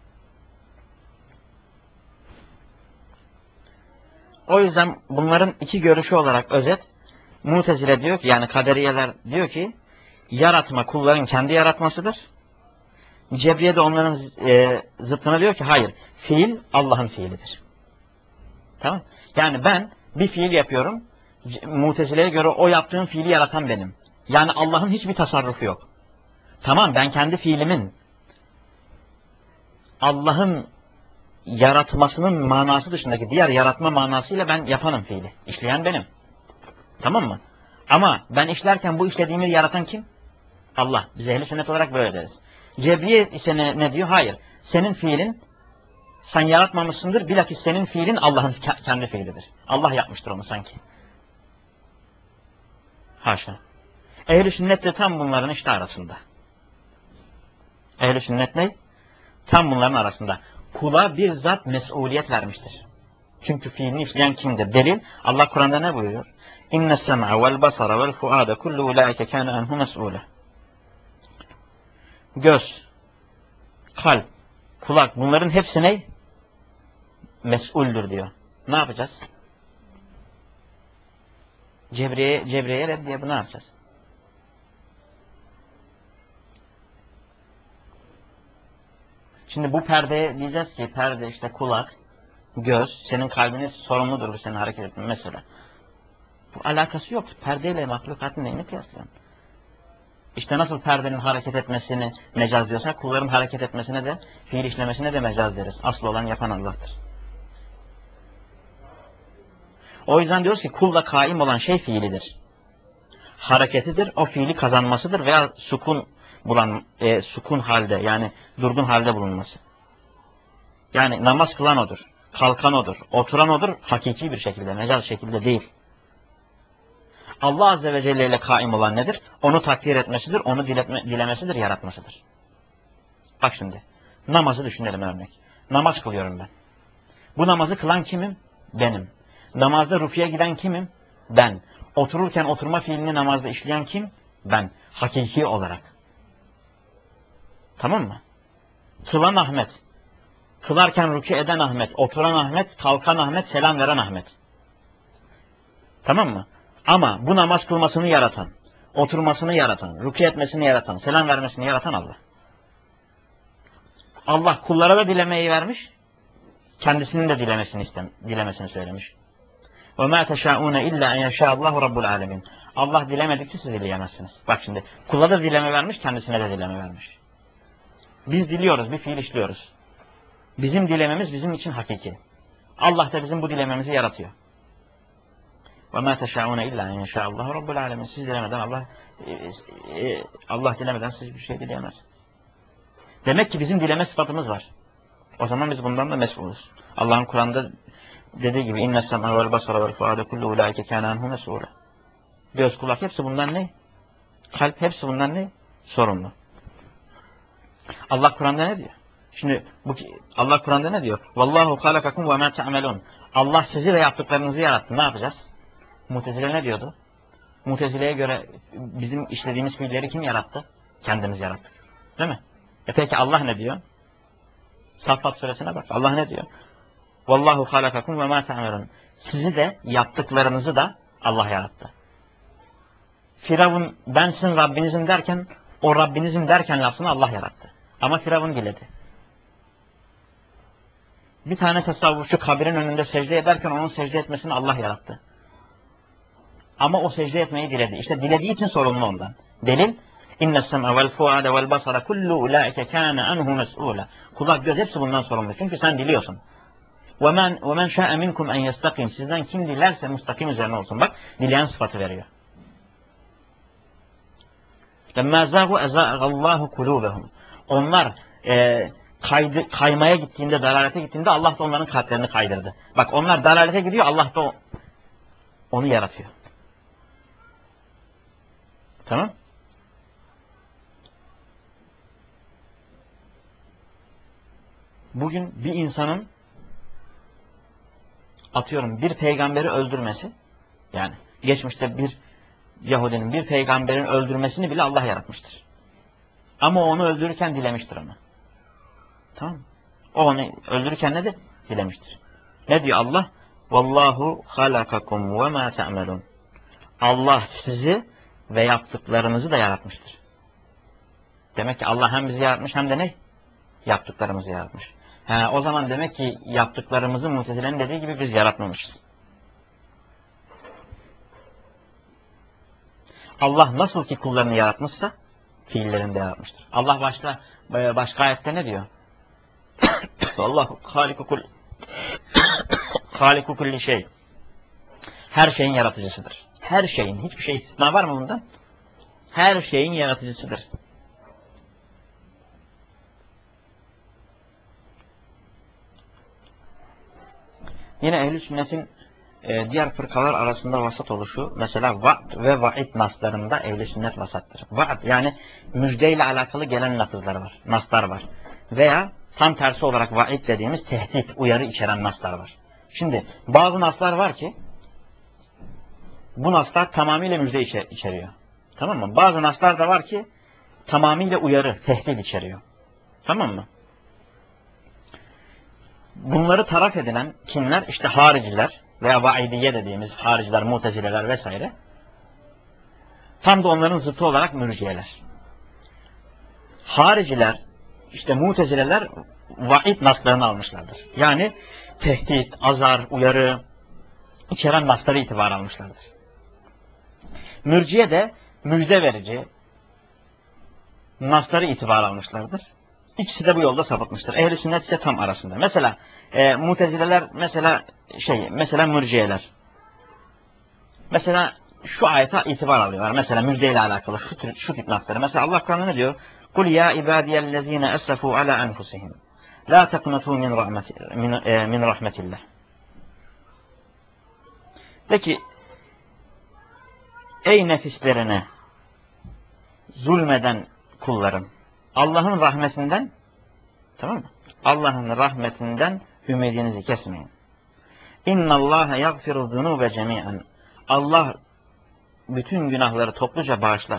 O yüzden bunların iki görüşü olarak özet, Mutezile diyor ki, yani kaderiyeler diyor ki, yaratma kulların kendi yaratmasıdır. Cebriye de onların e, zıttına diyor ki, hayır, fiil Allah'ın fiilidir. Tamam? Yani ben bir fiil yapıyorum, Mutezile'ye göre o yaptığım fiili yaratan benim. Yani Allah'ın hiçbir tasarrufu yok. Tamam, ben kendi fiilimin Allah'ın yaratmasının manası dışındaki diğer yaratma manasıyla ben yapanım fiili. İşleyen benim. Tamam mı? Ama ben işlerken bu işlediğimi yaratan kim? Allah. Biz ehl-i sünnet olarak böyle deriz. Cebriye ise ne, ne diyor? Hayır. Senin fiilin sen yaratmamışsındır. Bilakis senin fiilin Allah'ın kendi fiilidir. Allah yapmıştır onu sanki. Haşa. Ehl-i sünnet de tam bunların işte arasında. Ehl-i sünnet ne? Tam bunların arasında. Kula bir zat mesuliyet vermiştir. Çünkü fiilini işleyen kimdir? Delil, Allah Kur'an'da ne buyuruyor? İnne sem'a vel basara vel fuade kullu ulaike kâne anhu mes'ûle. Göz, kalp, kulak, bunların hepsi ne? Mes'uldür diyor. Ne yapacağız? Cebriye, Cebriye'ye reddiye bu ne yapacağız? Şimdi bu perdeye diyeceğiz ki perde işte kulak, göz, senin kalbini sorumludur bu senin hareket etmen mesela. Bu alakası yok. Perdeyle mahlukatın neyini kıyaslayalım? İşte nasıl perdenin hareket etmesini mecaz diyorsak, kulların hareket etmesine de, fiil işlemesine de mecaz deriz. Asıl olan yapan Allah'tır. O yüzden diyoruz ki kulla kaim olan şey fiilidir. Hareketidir, o fiili kazanmasıdır veya sukun bulan, e, sukun halde yani durgun halde bulunması. Yani namaz kılan odur, kalkan odur, oturan odur, hakiki bir şekilde, mecaz şekilde değil. Allah Azze ve Celle ile kaim olan nedir? Onu takdir etmesidir, onu diletme, dilemesidir, yaratmasıdır. Bak şimdi, namazı düşünelim örnek. Namaz kılıyorum ben. Bu namazı kılan kimim? Benim. Namazda rüküye giden kimim? Ben. Otururken oturma fiilini namazda işleyen kim? Ben. Hakiki olarak. Tamam mı? Kılan Ahmet. Kılarken rükü eden Ahmet. Oturan Ahmet, kalkan Ahmet, selam veren Ahmet. Tamam mı? Ama bu namaz kılmasını yaratan, oturmasını yaratan, rükû etmesini yaratan, selam vermesini yaratan Allah. Allah kullara da dilemeyi vermiş, kendisinin de dilemesini istem, dilemesini söylemiş. وَمَا تَشَاءُونَ اِلَّا اَنْ يَشَاءَ اللّٰهُ رَبُّ الْعَالَمِينَ. Allah dilemedikçe siz dileyemezsiniz. Bak şimdi, kula da dileme vermiş, kendisine de dileme vermiş. Biz diliyoruz, bir fiil işliyoruz. Bizim dilememiz bizim için hakiki. Allah da bizim bu dilememizi yaratıyor. وَمَا تَشَاءُونَ اِلَّا اَنْ يَشَاءَ اللّٰهُ رَبُّ الْعَالَمِينَ. Siz dilemeden Allah, e, e, Allah dilemeden siz bir şey dileyemez. Demek ki bizim dileme sıfatımız var. O zaman biz bundan da mesuluz. Allah'ın Kur'an'da dediği gibi اِنَّ السَّمْعَ وَالْبَصَرَ وَالْفُعَادَ كُلُّ اُولَٰئِكَ كَانَ عَنْهُ مَسْئُولًا. Göz, kulak hepsi bundan ne? Kalp hepsi bundan ne? Sorumlu. Allah Kur'an'da ne diyor? Şimdi bu Allah Kur'an'da ne diyor? Vallahu halakakum ve ma ta'melun. Allah sizi ve yaptıklarınızı yarattı. Ne yapacağız? Mutezile ne diyordu? Mutezile'ye göre bizim işlediğimiz fiilleri kim yarattı? Kendimiz yarattık. Değil mi? E peki Allah ne diyor? Saffat suresine bak. Allah ne diyor? Vallahu halakakum ve ma ta'melun. Sizi de yaptıklarınızı da Allah yarattı. Firavun ben sizin Rabbinizim derken o Rabbinizim derken lafını Allah yarattı. Ama Firavun diledi. Bir tane tasavvufçu kabirin önünde secde ederken onun secde etmesini Allah yarattı. Ama o secde etmeyi diledi. İşte dilediği için sorumlu ondan. Delil İnne sem'a vel fuade vel basara kullu ulaike kâne anhu mes'ûle. Kulak, göz hepsi bundan sorumlu. Çünkü sen diliyorsun. وَمَنْ وَمَنْ شَاءَ مِنْكُمْ اَنْ يَسْتَقِيمْ. Sizden kim dilerse müstakim üzerine olsun. Bak, dileyen sıfatı veriyor. لَمَّا زَاغُوا اَزَاغَ اللّٰهُ قُلُوبَهُمْ. Onlar e, kaydı, kaymaya gittiğinde, dalalete gittiğinde Allah da onların kalplerini kaydırdı. Bak, onlar dalalete gidiyor, Allah da onu yaratıyor. Tamam? Bugün bir insanın atıyorum bir peygamberi öldürmesi, yani geçmişte bir Yahudinin bir peygamberin öldürmesini bile Allah yaratmıştır. Ama onu öldürürken dilemiştir onu. Tamam mı? O onu öldürürken ne de dilemiştir. Ne diyor Allah? Vallahu halakakum ve ma ta'melun. Allah sizi ve yaptıklarınızı da yaratmıştır. Demek ki Allah hem bizi yaratmış hem de ne? Yaptıklarımızı yaratmış. He, o zaman demek ki yaptıklarımızı Mutezile'nin dediği gibi biz yaratmamışız. Allah nasıl ki kullarını yaratmışsa fiillerini de yaratmıştır. Allah başta başka ayette ne diyor? Allahu haliku kul haliku kulli şey. Her şeyin yaratıcısıdır. Her şeyin, hiçbir şey istisna var mı bundan? Her şeyin yaratıcısıdır. Yine ehl-i sünnetin e, diğer fırkalar arasında vasat oluşu, mesela vaad ve vaid naslarında ehl-i sünnet vasattır. Vaad yani müjdeyle alakalı gelen lafızlar var, naslar var. Veya tam tersi olarak vaid dediğimiz tehdit, uyarı içeren naslar var. Şimdi bazı naslar var ki bu naslar tamamıyla müjde içeriyor. Tamam mı? Bazı naslar da var ki tamamıyla uyarı, tehdit içeriyor. Tamam mı? Bunları taraf edilen kimler? İşte hariciler veya vaidiye dediğimiz hariciler, mutezileler vesaire. Tam da onların zıttı olarak mürciyeler. Hariciler, işte mutezileler vaid naslarını almışlardır. Yani tehdit, azar, uyarı içeren nasları itibar almışlardır. Mürciye de müjde verici nasları itibar almışlardır. İkisi de bu yolda sapıtmıştır. Ehl-i sünnet ise tam arasında. Mesela e, mutezileler, mesela şey, mesela mürciyeler. Mesela şu ayete itibar alıyorlar. Mesela müjdeyle alakalı şu tip, şu tip nasları. Mesela Allah Kur'an'da ne diyor? Kul ya ibadiyellezine esrafu ala enfusihim. La teknatu min rahmeti, min, e, min rahmetillah. Peki ey nefislerine zulmeden kullarım, Allah'ın rahmetinden, tamam mı? Allah'ın rahmetinden ümidinizi kesmeyin. İnna Allaha yaghfiru zunube cemi'an. Allah bütün günahları topluca bağışlar.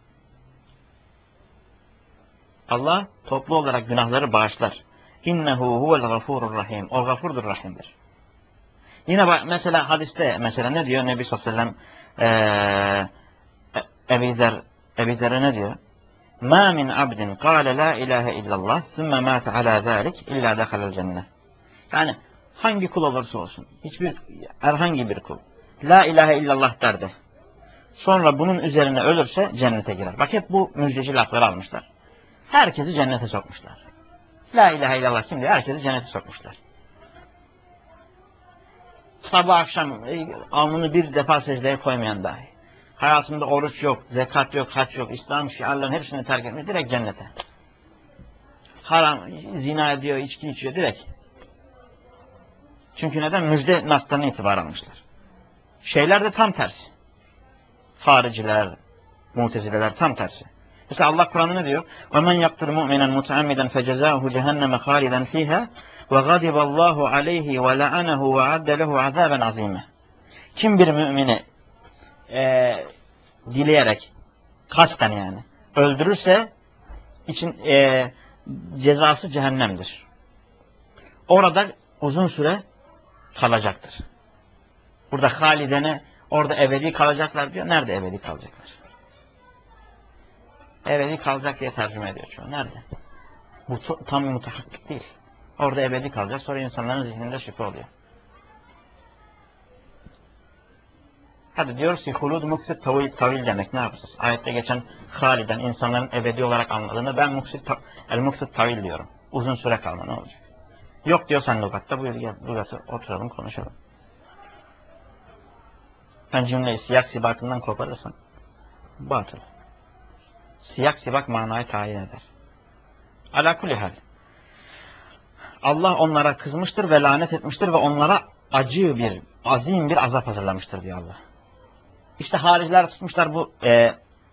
Allah toplu olarak günahları bağışlar. İnnehu huvel gafurur rahim. O gafurdur, rahimdir. Yine bak, mesela hadiste mesela ne diyor Nebi sallallahu aleyhi ve sellem, ee, Ebu Zer, Ebu Zer'e ne diyor? Ma min abdin kâle la ilahe illallah sümme mâte alâ zâlik illa dehalel cennet. Yani hangi kul olursa olsun, hiçbir herhangi bir kul la ilahe illallah derdi. Sonra bunun üzerine ölürse cennete girer. Bak, hep bu müjdeci lafları almışlar. Herkesi cennete sokmuşlar. La ilahe illallah kim diyor? Herkesi cennete sokmuşlar. Sabah akşam alnını bir defa secdeye koymayan dahi. Hayatında oruç yok, zekat yok, hac yok, İslam şiarların hepsini terk etmiş, direkt cennete. Haram, zina ediyor, içki içiyor, direkt. Çünkü neden? Müjde naslarına itibar almışlar. Şeyler de tam tersi. Hariciler, mutezileler tam tersi. Mesela Allah Kur'an'da ne diyor? وَمَنْ يَقْتُرْ مُؤْمِنًا مُتَعَمِّدًا فَجَزَاهُ جَهَنَّمَ خَالِدًا فِيهَا وَغَضِبَ اللّٰهُ عَلَيْهِ وَلَعَنَهُ وَعَدَّ لَهُ عَذَابًا عَظِيمًا. Kim bir mümini e, dileyerek, kasten yani, öldürürse için e, cezası cehennemdir. Orada uzun süre kalacaktır. Burada halidene, orada ebedi kalacaklar diyor. Nerede ebedi kalacaklar? Ebedi kalacak diye tercüme ediyor şu an. Nerede? Bu tam mutahakkik değil. Orada ebedi kalacak. Sonra insanların zihninde şüphe oluyor. Hadi diyoruz ki hulud muksit tavil, tavil demek, ne yapacağız? Ayette geçen haliden, insanların ebedi olarak anladığını ben muksit, el muksit tavil diyorum. Uzun süre kalma, ne olacak? Yok diyorsan lugatta, buyur gel lügatı oturalım konuşalım. Ben cümleyi siyak sibakından koparırsan batıl. Siyak sibak manayı tayin eder. Ala kulli hal. Allah onlara kızmıştır ve lanet etmiştir ve onlara acı bir, azim bir azap hazırlamıştır diyor Allah. İşte hariciler tutmuşlar bu e,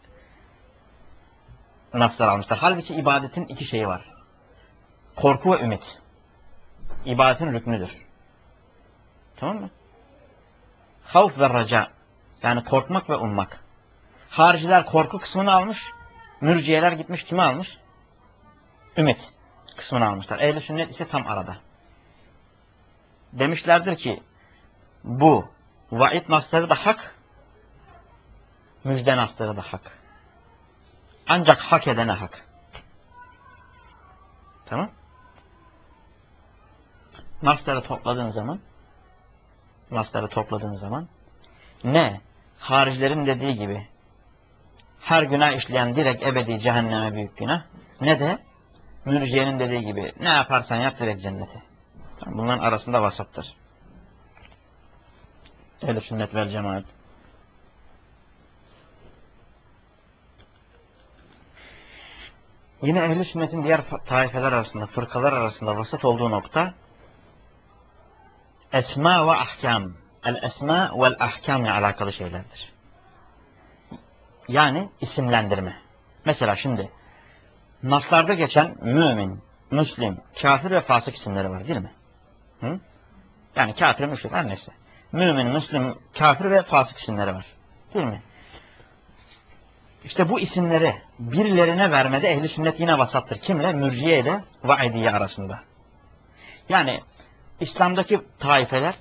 naslar almışlar. Halbuki ibadetin iki şeyi var. Korku ve ümit. İbadetin rüknüdür. Tamam mı? Havf ve raca. Yani korkmak ve ummak. Hariciler korku kısmını almış. Mürciyeler gitmiş kimi almış? Ümit kısmını almışlar. Ehl-i sünnet ise tam arada. Demişlerdir ki bu vaid nasları da hak, müjde nasları da hak. Ancak hak edene hak. Tamam? Nasları topladığın zaman nasları topladığın zaman ne haricilerin dediği gibi her günah işleyen direkt ebedi cehenneme büyük günah, ne de mürciyenin dediği gibi ne yaparsan yap direkt cennete. Bunların arasında vasattır. Ehl-i sünnet vel cemaat. Yine ehl-i sünnetin diğer taifeler arasında, fırkalar arasında vasat olduğu nokta esma ve ahkam. El-esma vel ahkam ile alakalı şeylerdir. Yani isimlendirme. Mesela şimdi naslarda geçen mümin, müslim, kafir ve fasık isimleri var değil mi? Hı? Yani kafir, müşrik her neyse. Mümin, müslim, kafir ve fasık isimleri var. Değil mi? İşte bu isimleri birilerine vermede ehl-i sünnet yine vasattır. Kimle? Mürciye ile vaidiye arasında. Yani İslam'daki taifeler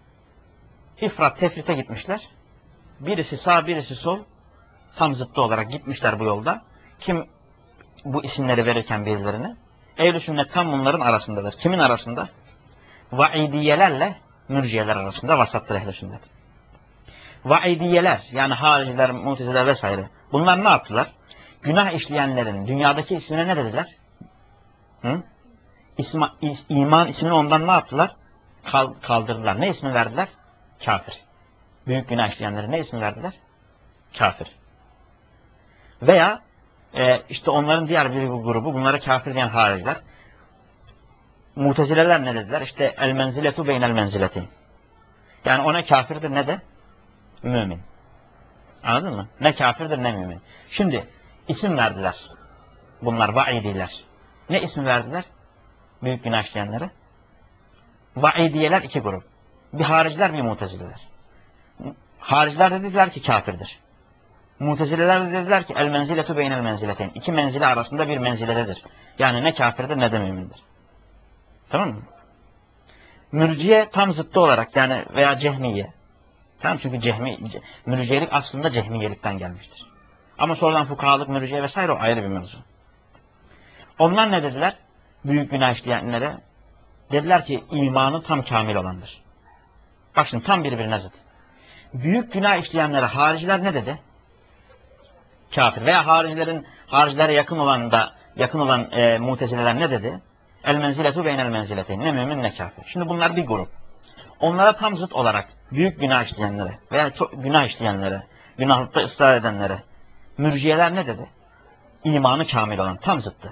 ifrat tefrite gitmişler. Birisi sağ, birisi sol. Tam zıttı olarak gitmişler bu yolda. Kim bu isimleri verirken birilerine? Ehl-i sünnet tam bunların arasındadır. Kimin arasında? Vaidiyelerle mürciyeler arasında vasattır ehl-i sünnet. Vaidiyeler yani hariciler, muteziler vesaire. Bunlar ne yaptılar? Günah işleyenlerin dünyadaki ismine ne dediler? Hı? İsma, is, iman ismini ondan ne yaptılar? Kal, kaldırdılar. Ne ismi verdiler? Kafir. Büyük günah işleyenlere ne ismi verdiler? Kafir. Veya e, işte onların diğer bir grubu, bunlara kafir diyen hariciler. Mutezileler ne dediler? İşte el menziletu beynel menziletin. Yani o ne kafirdir ne de mümin. Anladın mı? Ne kafirdir ne mümin. Şimdi isim verdiler. Bunlar vaidiler. Ne ismi verdiler? Büyük günah işleyenlere. Vaidiyeler iki grup. Bir hariciler bir mutezileler. Hariciler dediler ki kafirdir. Mutezileler dediler ki el menziletu beynel menziletin. İki menzile arasında bir menzilededir. Yani ne kafirdir ne de mümindir. Tamam mı? Mürciye tam zıttı olarak yani veya cehmiye. Tamam, çünkü cehmi, mürciyelik aslında cehmiyelikten gelmiştir. Ama sonradan fukahalık, mürciye vesaire o ayrı bir mevzu. Onlar ne dediler? Büyük günah işleyenlere dediler ki imanı tam kamil olandır. Bak şimdi tam birbirine zıt. Büyük günah işleyenlere hariciler ne dedi? Kafir. Veya haricilerin haricilere yakın olan da yakın olan e, mutezileler ne dedi? El menziletu beynel menzileteyn. Ne mümin ne kafir. Şimdi bunlar bir grup. Onlara tam zıt olarak büyük günah işleyenlere veya çok günah işleyenlere, günahlıkta ısrar edenlere mürciyeler ne dedi? İmanı kamil olan, tam zıttı.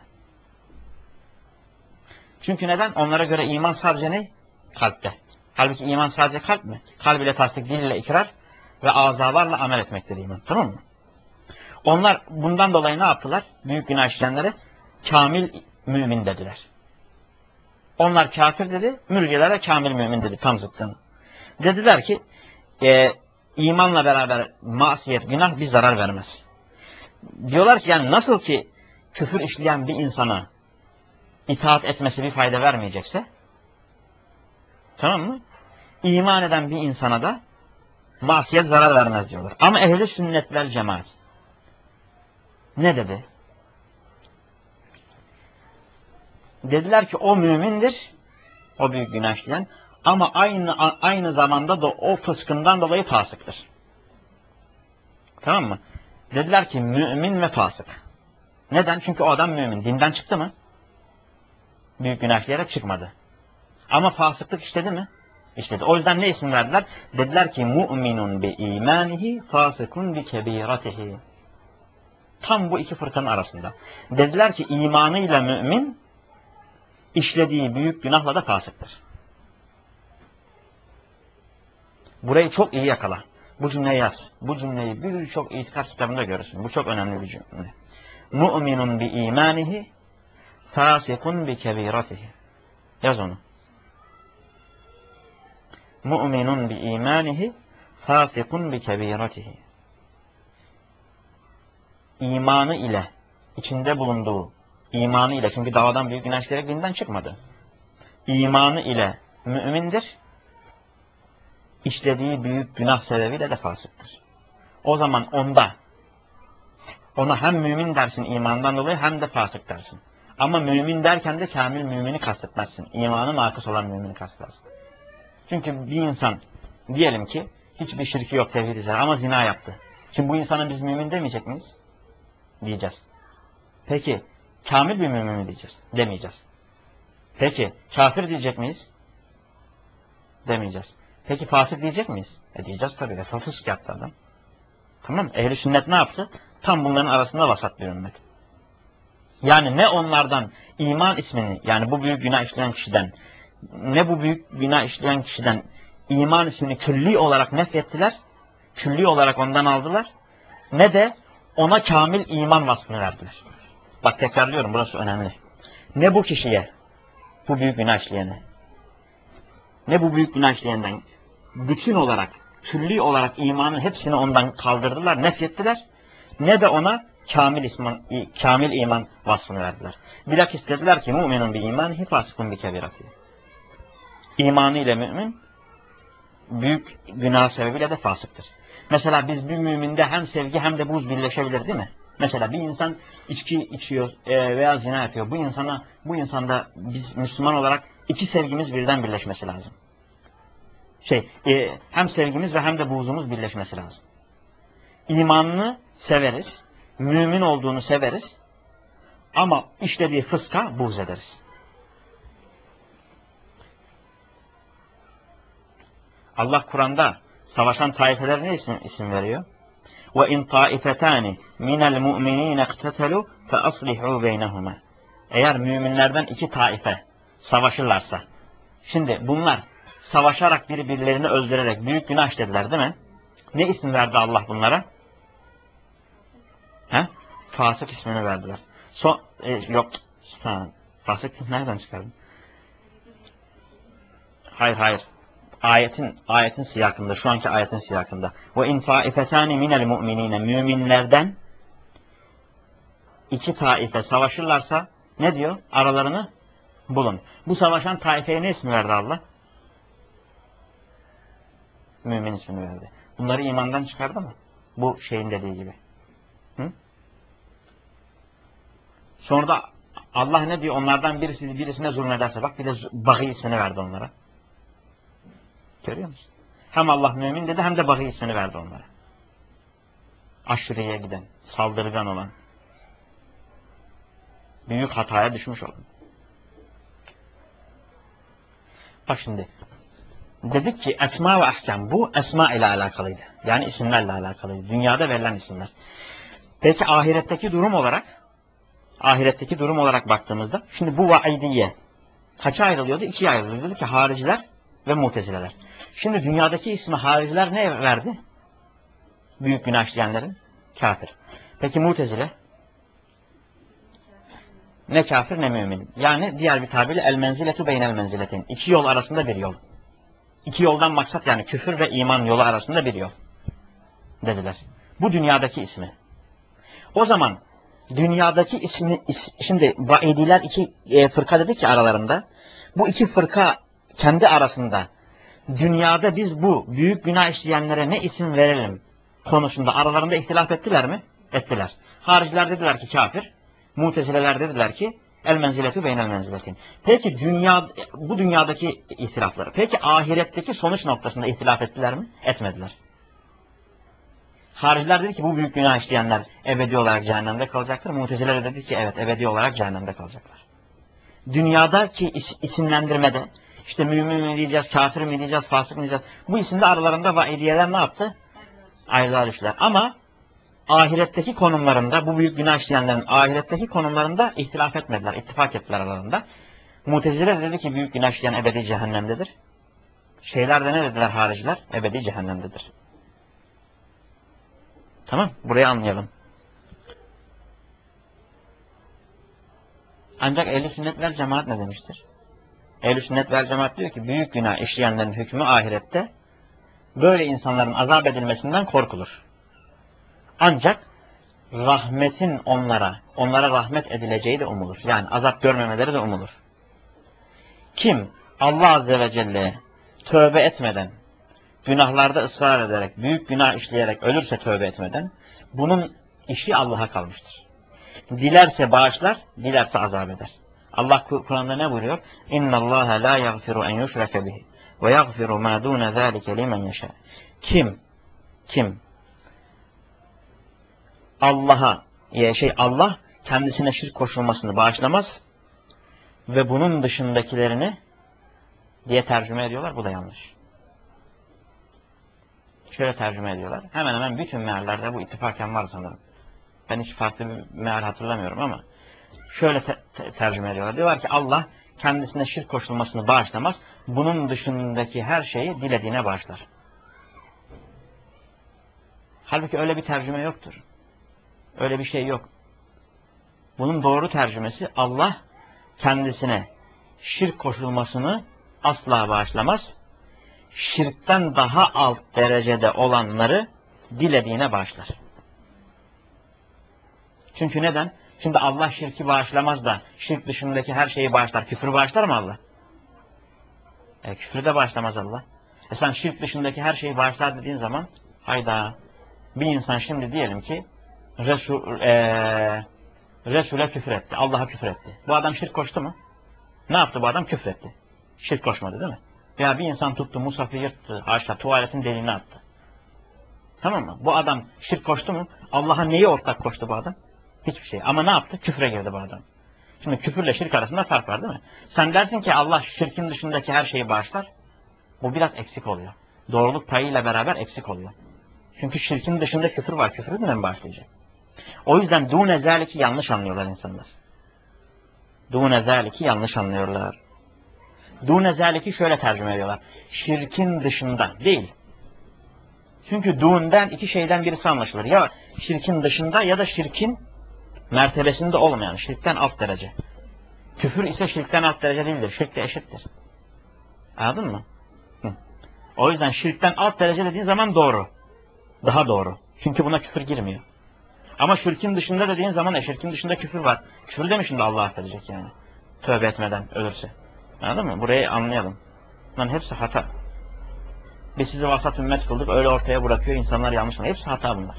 Çünkü neden? Onlara göre iman sadece ne? Kalpte. Halbuki iman sadece kalp mi? Kalb ile tasdik, dil ile ikrar ve azalarla amel etmektir iman. Tamam mı? Onlar bundan dolayı ne yaptılar? Büyük günah işleyenlere kamil mümin dediler. Onlar kafir dedi, mürciyelere kamil mümin dedi, tam zıttını. Dediler ki e, imanla beraber masiyet, günah bir zarar vermez. Diyorlar ki yani nasıl ki küfür işleyen bir insana itaat etmesi bir fayda vermeyecekse, tamam mı? İman eden bir insana da masiyet zarar vermez diyorlar. Ama ehl-i sünnet vel cemaat ne dedi? Dediler ki o mümindir, o büyük günah işleyen, ama aynı aynı zamanda da o fıskından dolayı fasıktır. Tamam mı? Dediler ki mümin ve fasık. Neden? Çünkü o adam mümin. Dinden çıktı mı? Büyük günah işleyerek çıkmadı. Ama fasıklık işledi mi? İşledi. O yüzden ne isim verdiler? Dediler ki mu'minun bi imanihi fasıkun bi kebiratihi. Tam bu iki fırkanın arasında. Dediler ki imanıyla mümin, işlediği büyük günahla da fasıktır. Burayı çok iyi yakala. Bu cümleyi yaz. Bu cümleyi birçok itikat kitabında görürsün. Bu çok önemli bir cümle. Mu'minun bi imanihi fasikun bi kebiratihi. Yaz onu. mu'minun bi imanihi fasikun bi kebiratihi. İmanı ile, içinde bulunduğu imanı ile, çünkü davadan büyük günah işleyerek dinden çıkmadı. İmanı ile mümindir, işlediği büyük günah sebebiyle de fasıktır. O zaman onda, ona hem mümin dersin imandan dolayı hem de fasık dersin. Ama mümin derken de kamil mümini kastetmezsin. İmanı nakıs olan mümini kastedersin. Çünkü bir insan diyelim ki hiçbir şirki yok, tevhid eder ama zina yaptı. Şimdi bu insana biz mümin demeyecek miyiz? Diyeceğiz. Peki kamil bir mümin mi diyeceğiz? Demeyeceğiz. Peki kafir diyecek miyiz? Demeyeceğiz. Peki fasık diyecek miyiz? E diyeceğiz tabii. E fısk yaptı adam. Tamam mı? Ehl-i sünnet ne yaptı? Tam bunların arasında vasat bir ümmet. Yani ne onlardan iman ismini, yani bu büyük günah işleyen kişiden, ne bu büyük günah işleyen kişiden iman ismini külli olarak nefrettiler, külli olarak ondan aldılar, ne de ona kamil iman vasfını verdiler. Bak tekrarlıyorum, burası önemli. Ne bu kişiye, bu büyük günah işleyene, ne bu büyük günah işleyenden bütün olarak, külli olarak imanın hepsini ondan kaldırdılar, nefrettiler, ne de ona kamil iman, kamil iman vasfını verdiler. Bilakis dediler ki mu'minun bi imanihi fasikun bi kebiratihi. İmanı ile mümin büyük günah sebebiyle de fasıktır. Mesela biz bir müminde hem sevgi hem de buz birleşebilir değil mi? Mesela bir insan içki içiyor e, veya zina yapıyor. Bu insana, bu insanda biz Müslüman olarak iki sevgimiz birden birleşmesi lazım. Şey, e, hem sevgimiz ve hem de buzumuz birleşmesi lazım. İmanını severiz, mümin olduğunu severiz ama işlediği fıska buğz ederiz. Allah Kur'an'da savaşan taifeler ne isim, isim veriyor? Ve in taifetani minel mu'minin iqtatalu fe aslihu beynehuma. Eğer müminlerden iki taife savaşırlarsa, şimdi bunlar savaşarak birbirlerini öldürerek büyük günah işlediler değil mi? Ne isim verdi Allah bunlara? He? Fasık ismini verdiler. So e, yok. Ha, fasık nereden çıkardın? Hayır hayır. Ayetin ayetin siyakında, şu anki ayetin siyakında. Ve in taifetani minel mu'minine, müminlerden iki taife savaşırlarsa ne diyor? Aralarını bulun. Bu savaşan taifeye ne ismi verdi Allah? Mümin ismini verdi. Bunları imandan çıkardı mı? Bu şeyin dediği gibi. Hı? Sonra da Allah ne diyor? Onlardan birisi birisine zulmederse, bak bir de bagi ismini verdi onlara. Görüyor musun? Hem Allah mümin dedi hem de bagi ismini verdi onlara. Aşırıya giden, saldırgan olan, büyük hataya düşmüş olan. Bak şimdi, dedik ki esma ve ahkam, bu esma ile alakalıydı. Yani isimlerle alakalıydı. Dünyada verilen isimler. Peki ahiretteki durum olarak, ahiretteki durum olarak baktığımızda, şimdi bu vaidiye kaça ayrılıyordu? İkiye ayrılıyordu. Dedi ki hariciler ve mutezileler. Şimdi dünyadaki ismi hariciler ne verdi? Büyük günah işleyenlerin kafir. Peki mutezile? Ne kafir ne mümin. Yani diğer bir tabirle el menziletu beynel menziletin. İki yol arasında bir yol. İki yoldan maksat yani küfür ve iman yolu arasında bir yol. Dediler. Bu dünyadaki ismi. O zaman dünyadaki ismi, şimdi vaidiler iki e, fırka dedik ki aralarında. Bu iki fırka kendi arasında dünyada biz bu büyük günah işleyenlere ne isim verelim konusunda aralarında ihtilaf ettiler mi? Ettiler. Hariciler dediler ki kafir. Mutezileler dediler ki el menziletu beynel menziletin. Peki dünya, bu dünyadaki ihtilafları. Peki ahiretteki sonuç noktasında ihtilaf ettiler mi? Etmediler. Hariciler dedi ki bu büyük günah işleyenler ebedi olarak cehennemde kalacaktır. Mutezileler dedi ki evet ebedi olarak cehennemde kalacaklar. Dünyadaki is isimlendirmede işte mümin mi diyeceğiz, kafir mi diyeceğiz, fasık mı diyeceğiz. Bu isimde aralarında vaidiyeler ne yaptı? Ayrılığa düştüler. Ama ahiretteki konumlarında, bu büyük günah işleyenlerin ahiretteki konumlarında ihtilaf etmediler, ittifak ettiler aralarında. Muteziler dedi ki büyük günah işleyen ebedi cehennemdedir. Şeyler de ne dediler hariciler? Ebedi cehennemdedir. Tamam, burayı anlayalım. Ancak ehl-i sünnetler cemaat ne demiştir? Ehl-i sünnet vel cemaat diyor ki büyük günah işleyenlerin hükmü ahirette böyle insanların azap edilmesinden korkulur. Ancak rahmetin onlara, onlara rahmet edileceği de umulur. Yani azap görmemeleri de umulur. Kim Allah Azze ve Celle'ye tövbe etmeden, günahlarda ısrar ederek, büyük günah işleyerek ölürse tövbe etmeden, bunun işi Allah'a kalmıştır. Dilerse bağışlar, dilerse azap eder. Allah Kur'an'da ne buyuruyor? İnna Allah la yaghfiru en yushraka bihi ve yaghfiru ma dun zalika limen yasha. Kim kim Allah'a şey Allah kendisine şirk koşulmasını bağışlamaz ve bunun dışındakilerini diye tercüme ediyorlar. Bu da yanlış. Şöyle tercüme ediyorlar. Hemen hemen bütün meallerde bu ittifaken var sanırım. Ben hiç farklı bir meal hatırlamıyorum ama şöyle te te tercüme ediyorlar. Diyorlar ki Allah kendisine şirk koşulmasını bağışlamaz. Bunun dışındaki her şeyi dilediğine bağışlar. Halbuki öyle bir tercüme yoktur. Öyle bir şey yok. Bunun doğru tercümesi Allah kendisine şirk koşulmasını asla bağışlamaz. Şirkten daha alt derecede olanları dilediğine bağışlar. Çünkü neden? Şimdi Allah şirki bağışlamaz da şirk dışındaki her şeyi bağışlar. Küfrü bağışlar mı Allah? E, küfrü de bağışlamaz Allah. E sen şirk dışındaki her şeyi bağışlar dediğin zaman hayda bir insan şimdi diyelim ki Resul, e, Resul'e küfür etti. Allah'a küfür etti. Bu adam şirk koştu mu? Ne yaptı bu adam? Küfür etti. Şirk koşmadı değil mi? Veya bir insan tuttu, musafı yırttı, haşa tuvaletin deliğine attı. Tamam mı? Bu adam şirk koştu mu? Allah'a neyi ortak koştu bu adam? Hiçbir şey. Ama ne yaptı? Küfre girdi bu adam. Şimdi küfürle şirk arasında fark var değil mi? Sen dersin ki Allah şirkin dışındaki her şeyi bağışlar. Bu biraz eksik oluyor. Doğruluk payıyla beraber eksik oluyor. Çünkü şirkin dışında küfür var. Küfrü mü bağışlayacak? O yüzden dûne zâliki yanlış anlıyorlar insanlar. Dûne zâliki yanlış anlıyorlar. Dûne zâliki şöyle tercüme ediyorlar. Şirkin dışında değil. Çünkü dûnden iki şeyden birisi anlaşılır. Ya şirkin dışında ya da şirkin mertebesinde olmayan, şirkten alt derece. Küfür ise şirkten alt derece değildir. Şirk de eşittir. Anladın mı? Hı. O yüzden şirkten alt derece dediğin zaman doğru. Daha doğru. Çünkü buna küfür girmiyor. Ama şirkin dışında dediğin zaman e şirkin dışında küfür var. Küfür de mi şimdi Allah affedecek yani? Tövbe etmeden ölürse. Anladın mı? Burayı anlayalım. Bunların hepsi hata. Biz sizi vasat ümmet kıldık, öyle ortaya bırakıyor, insanlar yanlış anlıyor. Hepsi hata bunlar.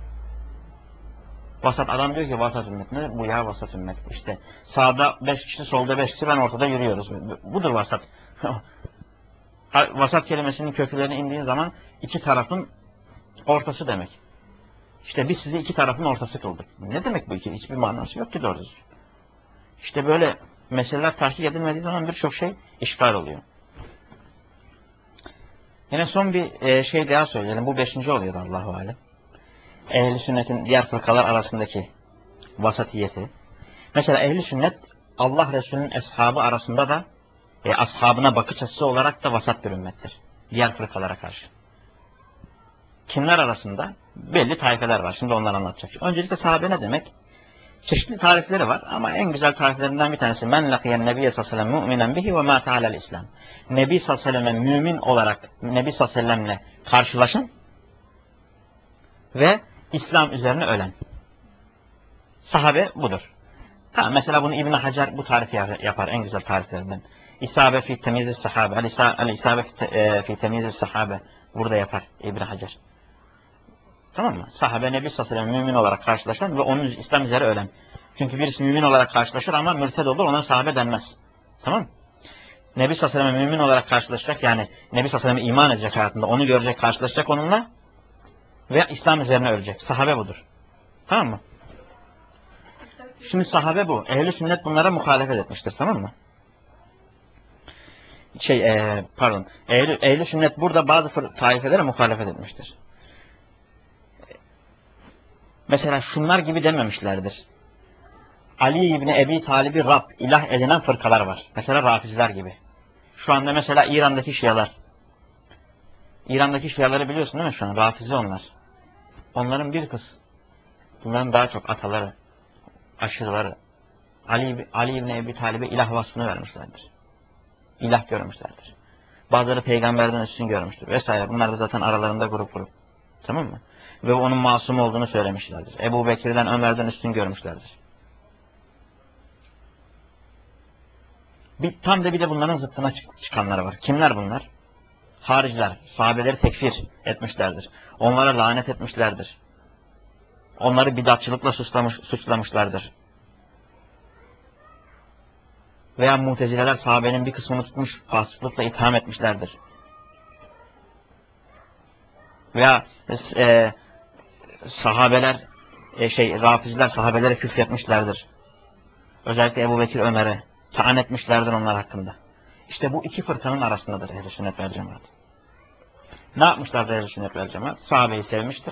Vasat adam diyor ki vasat ümmet ne? Bu ya vasat ümmet. İşte sağda beş kişi, solda beş kişi, ben ortada yürüyoruz. Budur vasat. Vasat kelimesinin köklerine indiğin zaman iki tarafın ortası demek. İşte biz sizi iki tarafın ortası kıldık. Ne demek bu iki? Hiçbir manası yok ki doğru düzgün. İşte böyle meseleler tahkik edilmediği zaman birçok şey işgal oluyor. Yine son bir şey daha söyleyelim. Bu beşinci oluyor Allahu alem. Ehl-i sünnetin diğer fırkalar arasındaki vasatiyeti. Mesela ehl-i sünnet Allah Resulü'nün eshabı arasında da e, ashabına bakış açısı olarak da vasat bir ümmettir. Diğer fırkalara karşı. Kimler arasında? Belli taifeler var. Şimdi onları anlatacak. Öncelikle sahabe ne demek? Çeşitli tarifleri var ama en güzel tariflerinden bir tanesi men lakiyen nebiyye sallallahu aleyhi ve sellem mu'minen bihi ve mâ teâlel islam. Nebi sallallahu aleyhi ve sellem mümin olarak Nebi sallallahu aleyhi ve sellemle karşılaşın ve İslam üzerine ölen. Sahabe budur. Ha, mesela bunu İbn Hacer bu tarifi yapar en güzel tariflerinden. İsabe fi temyiz sahabe, el isabe fi temyiz sahabe burada yapar İbn Hacer. Tamam mı? Sahabe Nebi sallallahu aleyhi ve sellem mümin olarak karşılaşan ve onun İslam üzere ölen. Çünkü birisi mümin olarak karşılaşır ama mürted olur, ona sahabe denmez. Tamam mı? Nebi sallallahu aleyhi ve sellem mümin olarak karşılaşacak, yani Nebi sallallahu aleyhi ve sellem iman edecek hayatında, onu görecek, karşılaşacak onunla ve İslam üzerine ölecek. Sahabe budur. Tamam mı? Şimdi sahabe bu. Ehl-i sünnet bunlara muhalefet etmiştir. Tamam mı? Şey, ee, pardon. Ehl-i ehl sünnet burada bazı taifelere muhalefet etmiştir. Mesela şunlar gibi dememişlerdir. Ali İbni Ebi Talib'i Rab, ilah edinen fırkalar var. Mesela Rafiziler gibi. Şu anda mesela İran'daki Şialar. İran'daki Şiaları biliyorsun değil mi şu an? Rafizi onlar. Onların bir kız. Bunların daha çok ataları, aşırıları. Ali, Ali İbni Ebi Talib'e ilah vasfını vermişlerdir. ilah görmüşlerdir. Bazıları peygamberden üstün görmüştür vesaire. Bunlar da zaten aralarında grup grup. Tamam mı? Ve onun masum olduğunu söylemişlerdir. Ebu Bekir'den, Ömer'den üstün görmüşlerdir. Bir, tam da bir de bunların zıttına çıkanlar var. Kimler bunlar? Hariciler. Sahabeleri tekfir etmişlerdir. Onlara lanet etmişlerdir. Onları bidatçılıkla suçlamış, suçlamışlardır. Veya Mutezileler sahabenin bir kısmını tutmuş, fasıklıkla itham etmişlerdir. Veya e, sahabeler, e, şey, Rafiziler sahabelere küfretmişlerdir. Özellikle Ebu Bekir, Ömer'e taan etmişlerdir onlar hakkında. İşte bu iki fırkanın arasındadır Ehl-i Sünnet vel Cemaat. Ne yapmışlardır Ehl-i Sünnet vel Cemaat? Sahabeyi sevmiştir.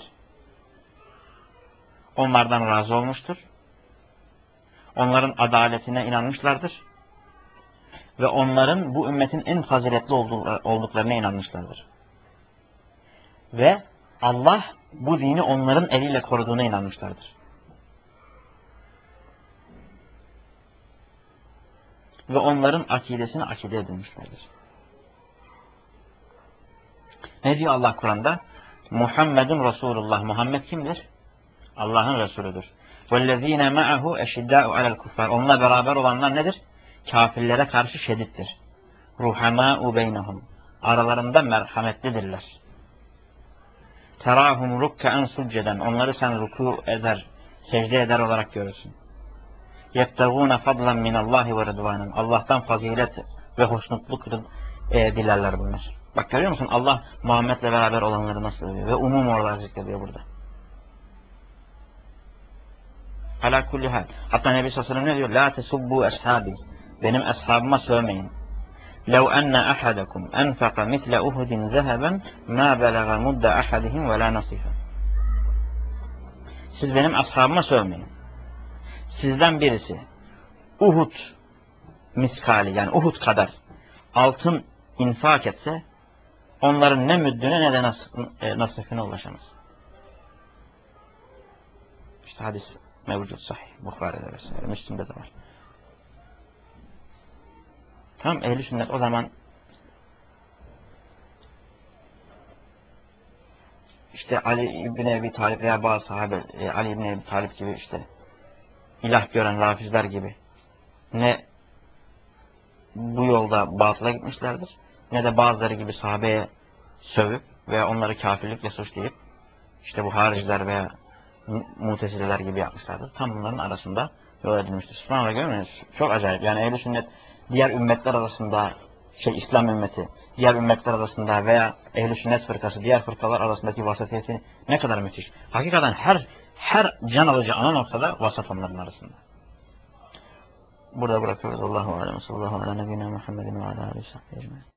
Onlardan razı olmuştur. Onların adaletine inanmışlardır. Ve onların bu ümmetin en faziletli olduklarına inanmışlardır. Ve Allah bu dini onların eliyle koruduğuna inanmışlardır. Ve onların akidesini akide edilmişlerdir. Ne diyor Allah Kur'an'da? Muhammedun Resulullah. Muhammed kimdir? Allah'ın Resulüdür. وَالَّذ۪ينَ مَعَهُ اَشِدَّاءُ عَلَى الْكُفَّارِ Onunla beraber olanlar nedir? Kafirlere karşı şedittir. رُحَمَاءُ بَيْنَهُمْ Aralarında merhametlidirler. تَرَاهُمْ رُكَّاً سُجَّدًا Onları sen ruku eder, secde eder olarak görürsün. يَبْتَغُونَ فَضْلًا مِنَ اللّٰهِ وَرَضْوَانًا Allah'tan fazilet ve hoşnutluk e, dilerler bunlar. Bak görüyor musun? Allah Muhammed'le beraber olanları nasıl övüyor? Ve umum olarak zikrediyor burada. Ala kulli hal. Hatta Nebi sallallahu aleyhi ve sellem ne diyor? La tesubbu ashabi. Benim ashabıma sövmeyin. Lev enne ahadakum enfaka misle uhudin zeheben ma belaga mudda ahadihim ve la nasifa. Siz benim ashabıma sövmeyin. Sizden birisi Uhud miskali yani Uhud kadar altın infak etse onların ne müddüne ne de nas e, nasifine ulaşamaz. İşte hadis mevcut sahih. Bukhari'de vesaire. Müslim'de de var. Tamam, ehl-i sünnet o zaman işte Ali İbni Ebi Talib veya bazı sahabe e, Ali İbni Ebi Talib gibi işte ilah gören Rafizler gibi ne bu yolda batıla gitmişlerdir ne de bazıları gibi sahabeye sövüp veya onları kafirlikle suçlayıp işte bu hariciler veya Mutezileler gibi yapmışlardır. Tam bunların arasında yol edilmiştir. Subhanallah, görmüyor musunuz? Çok acayip. Yani ehl-i sünnet diğer ümmetler arasında şey İslam ümmeti, diğer ümmetler arasında veya ehl-i sünnet fırkası, diğer fırkalar arasındaki vasatiyeti ne kadar müthiş. Hakikaten her her can alıcı ana noktada vasat onların arasında. Burada bırakıyoruz. Allahu alem. Sallallahu ala nebine Muhammedin ve ala aleyhi ve sellem.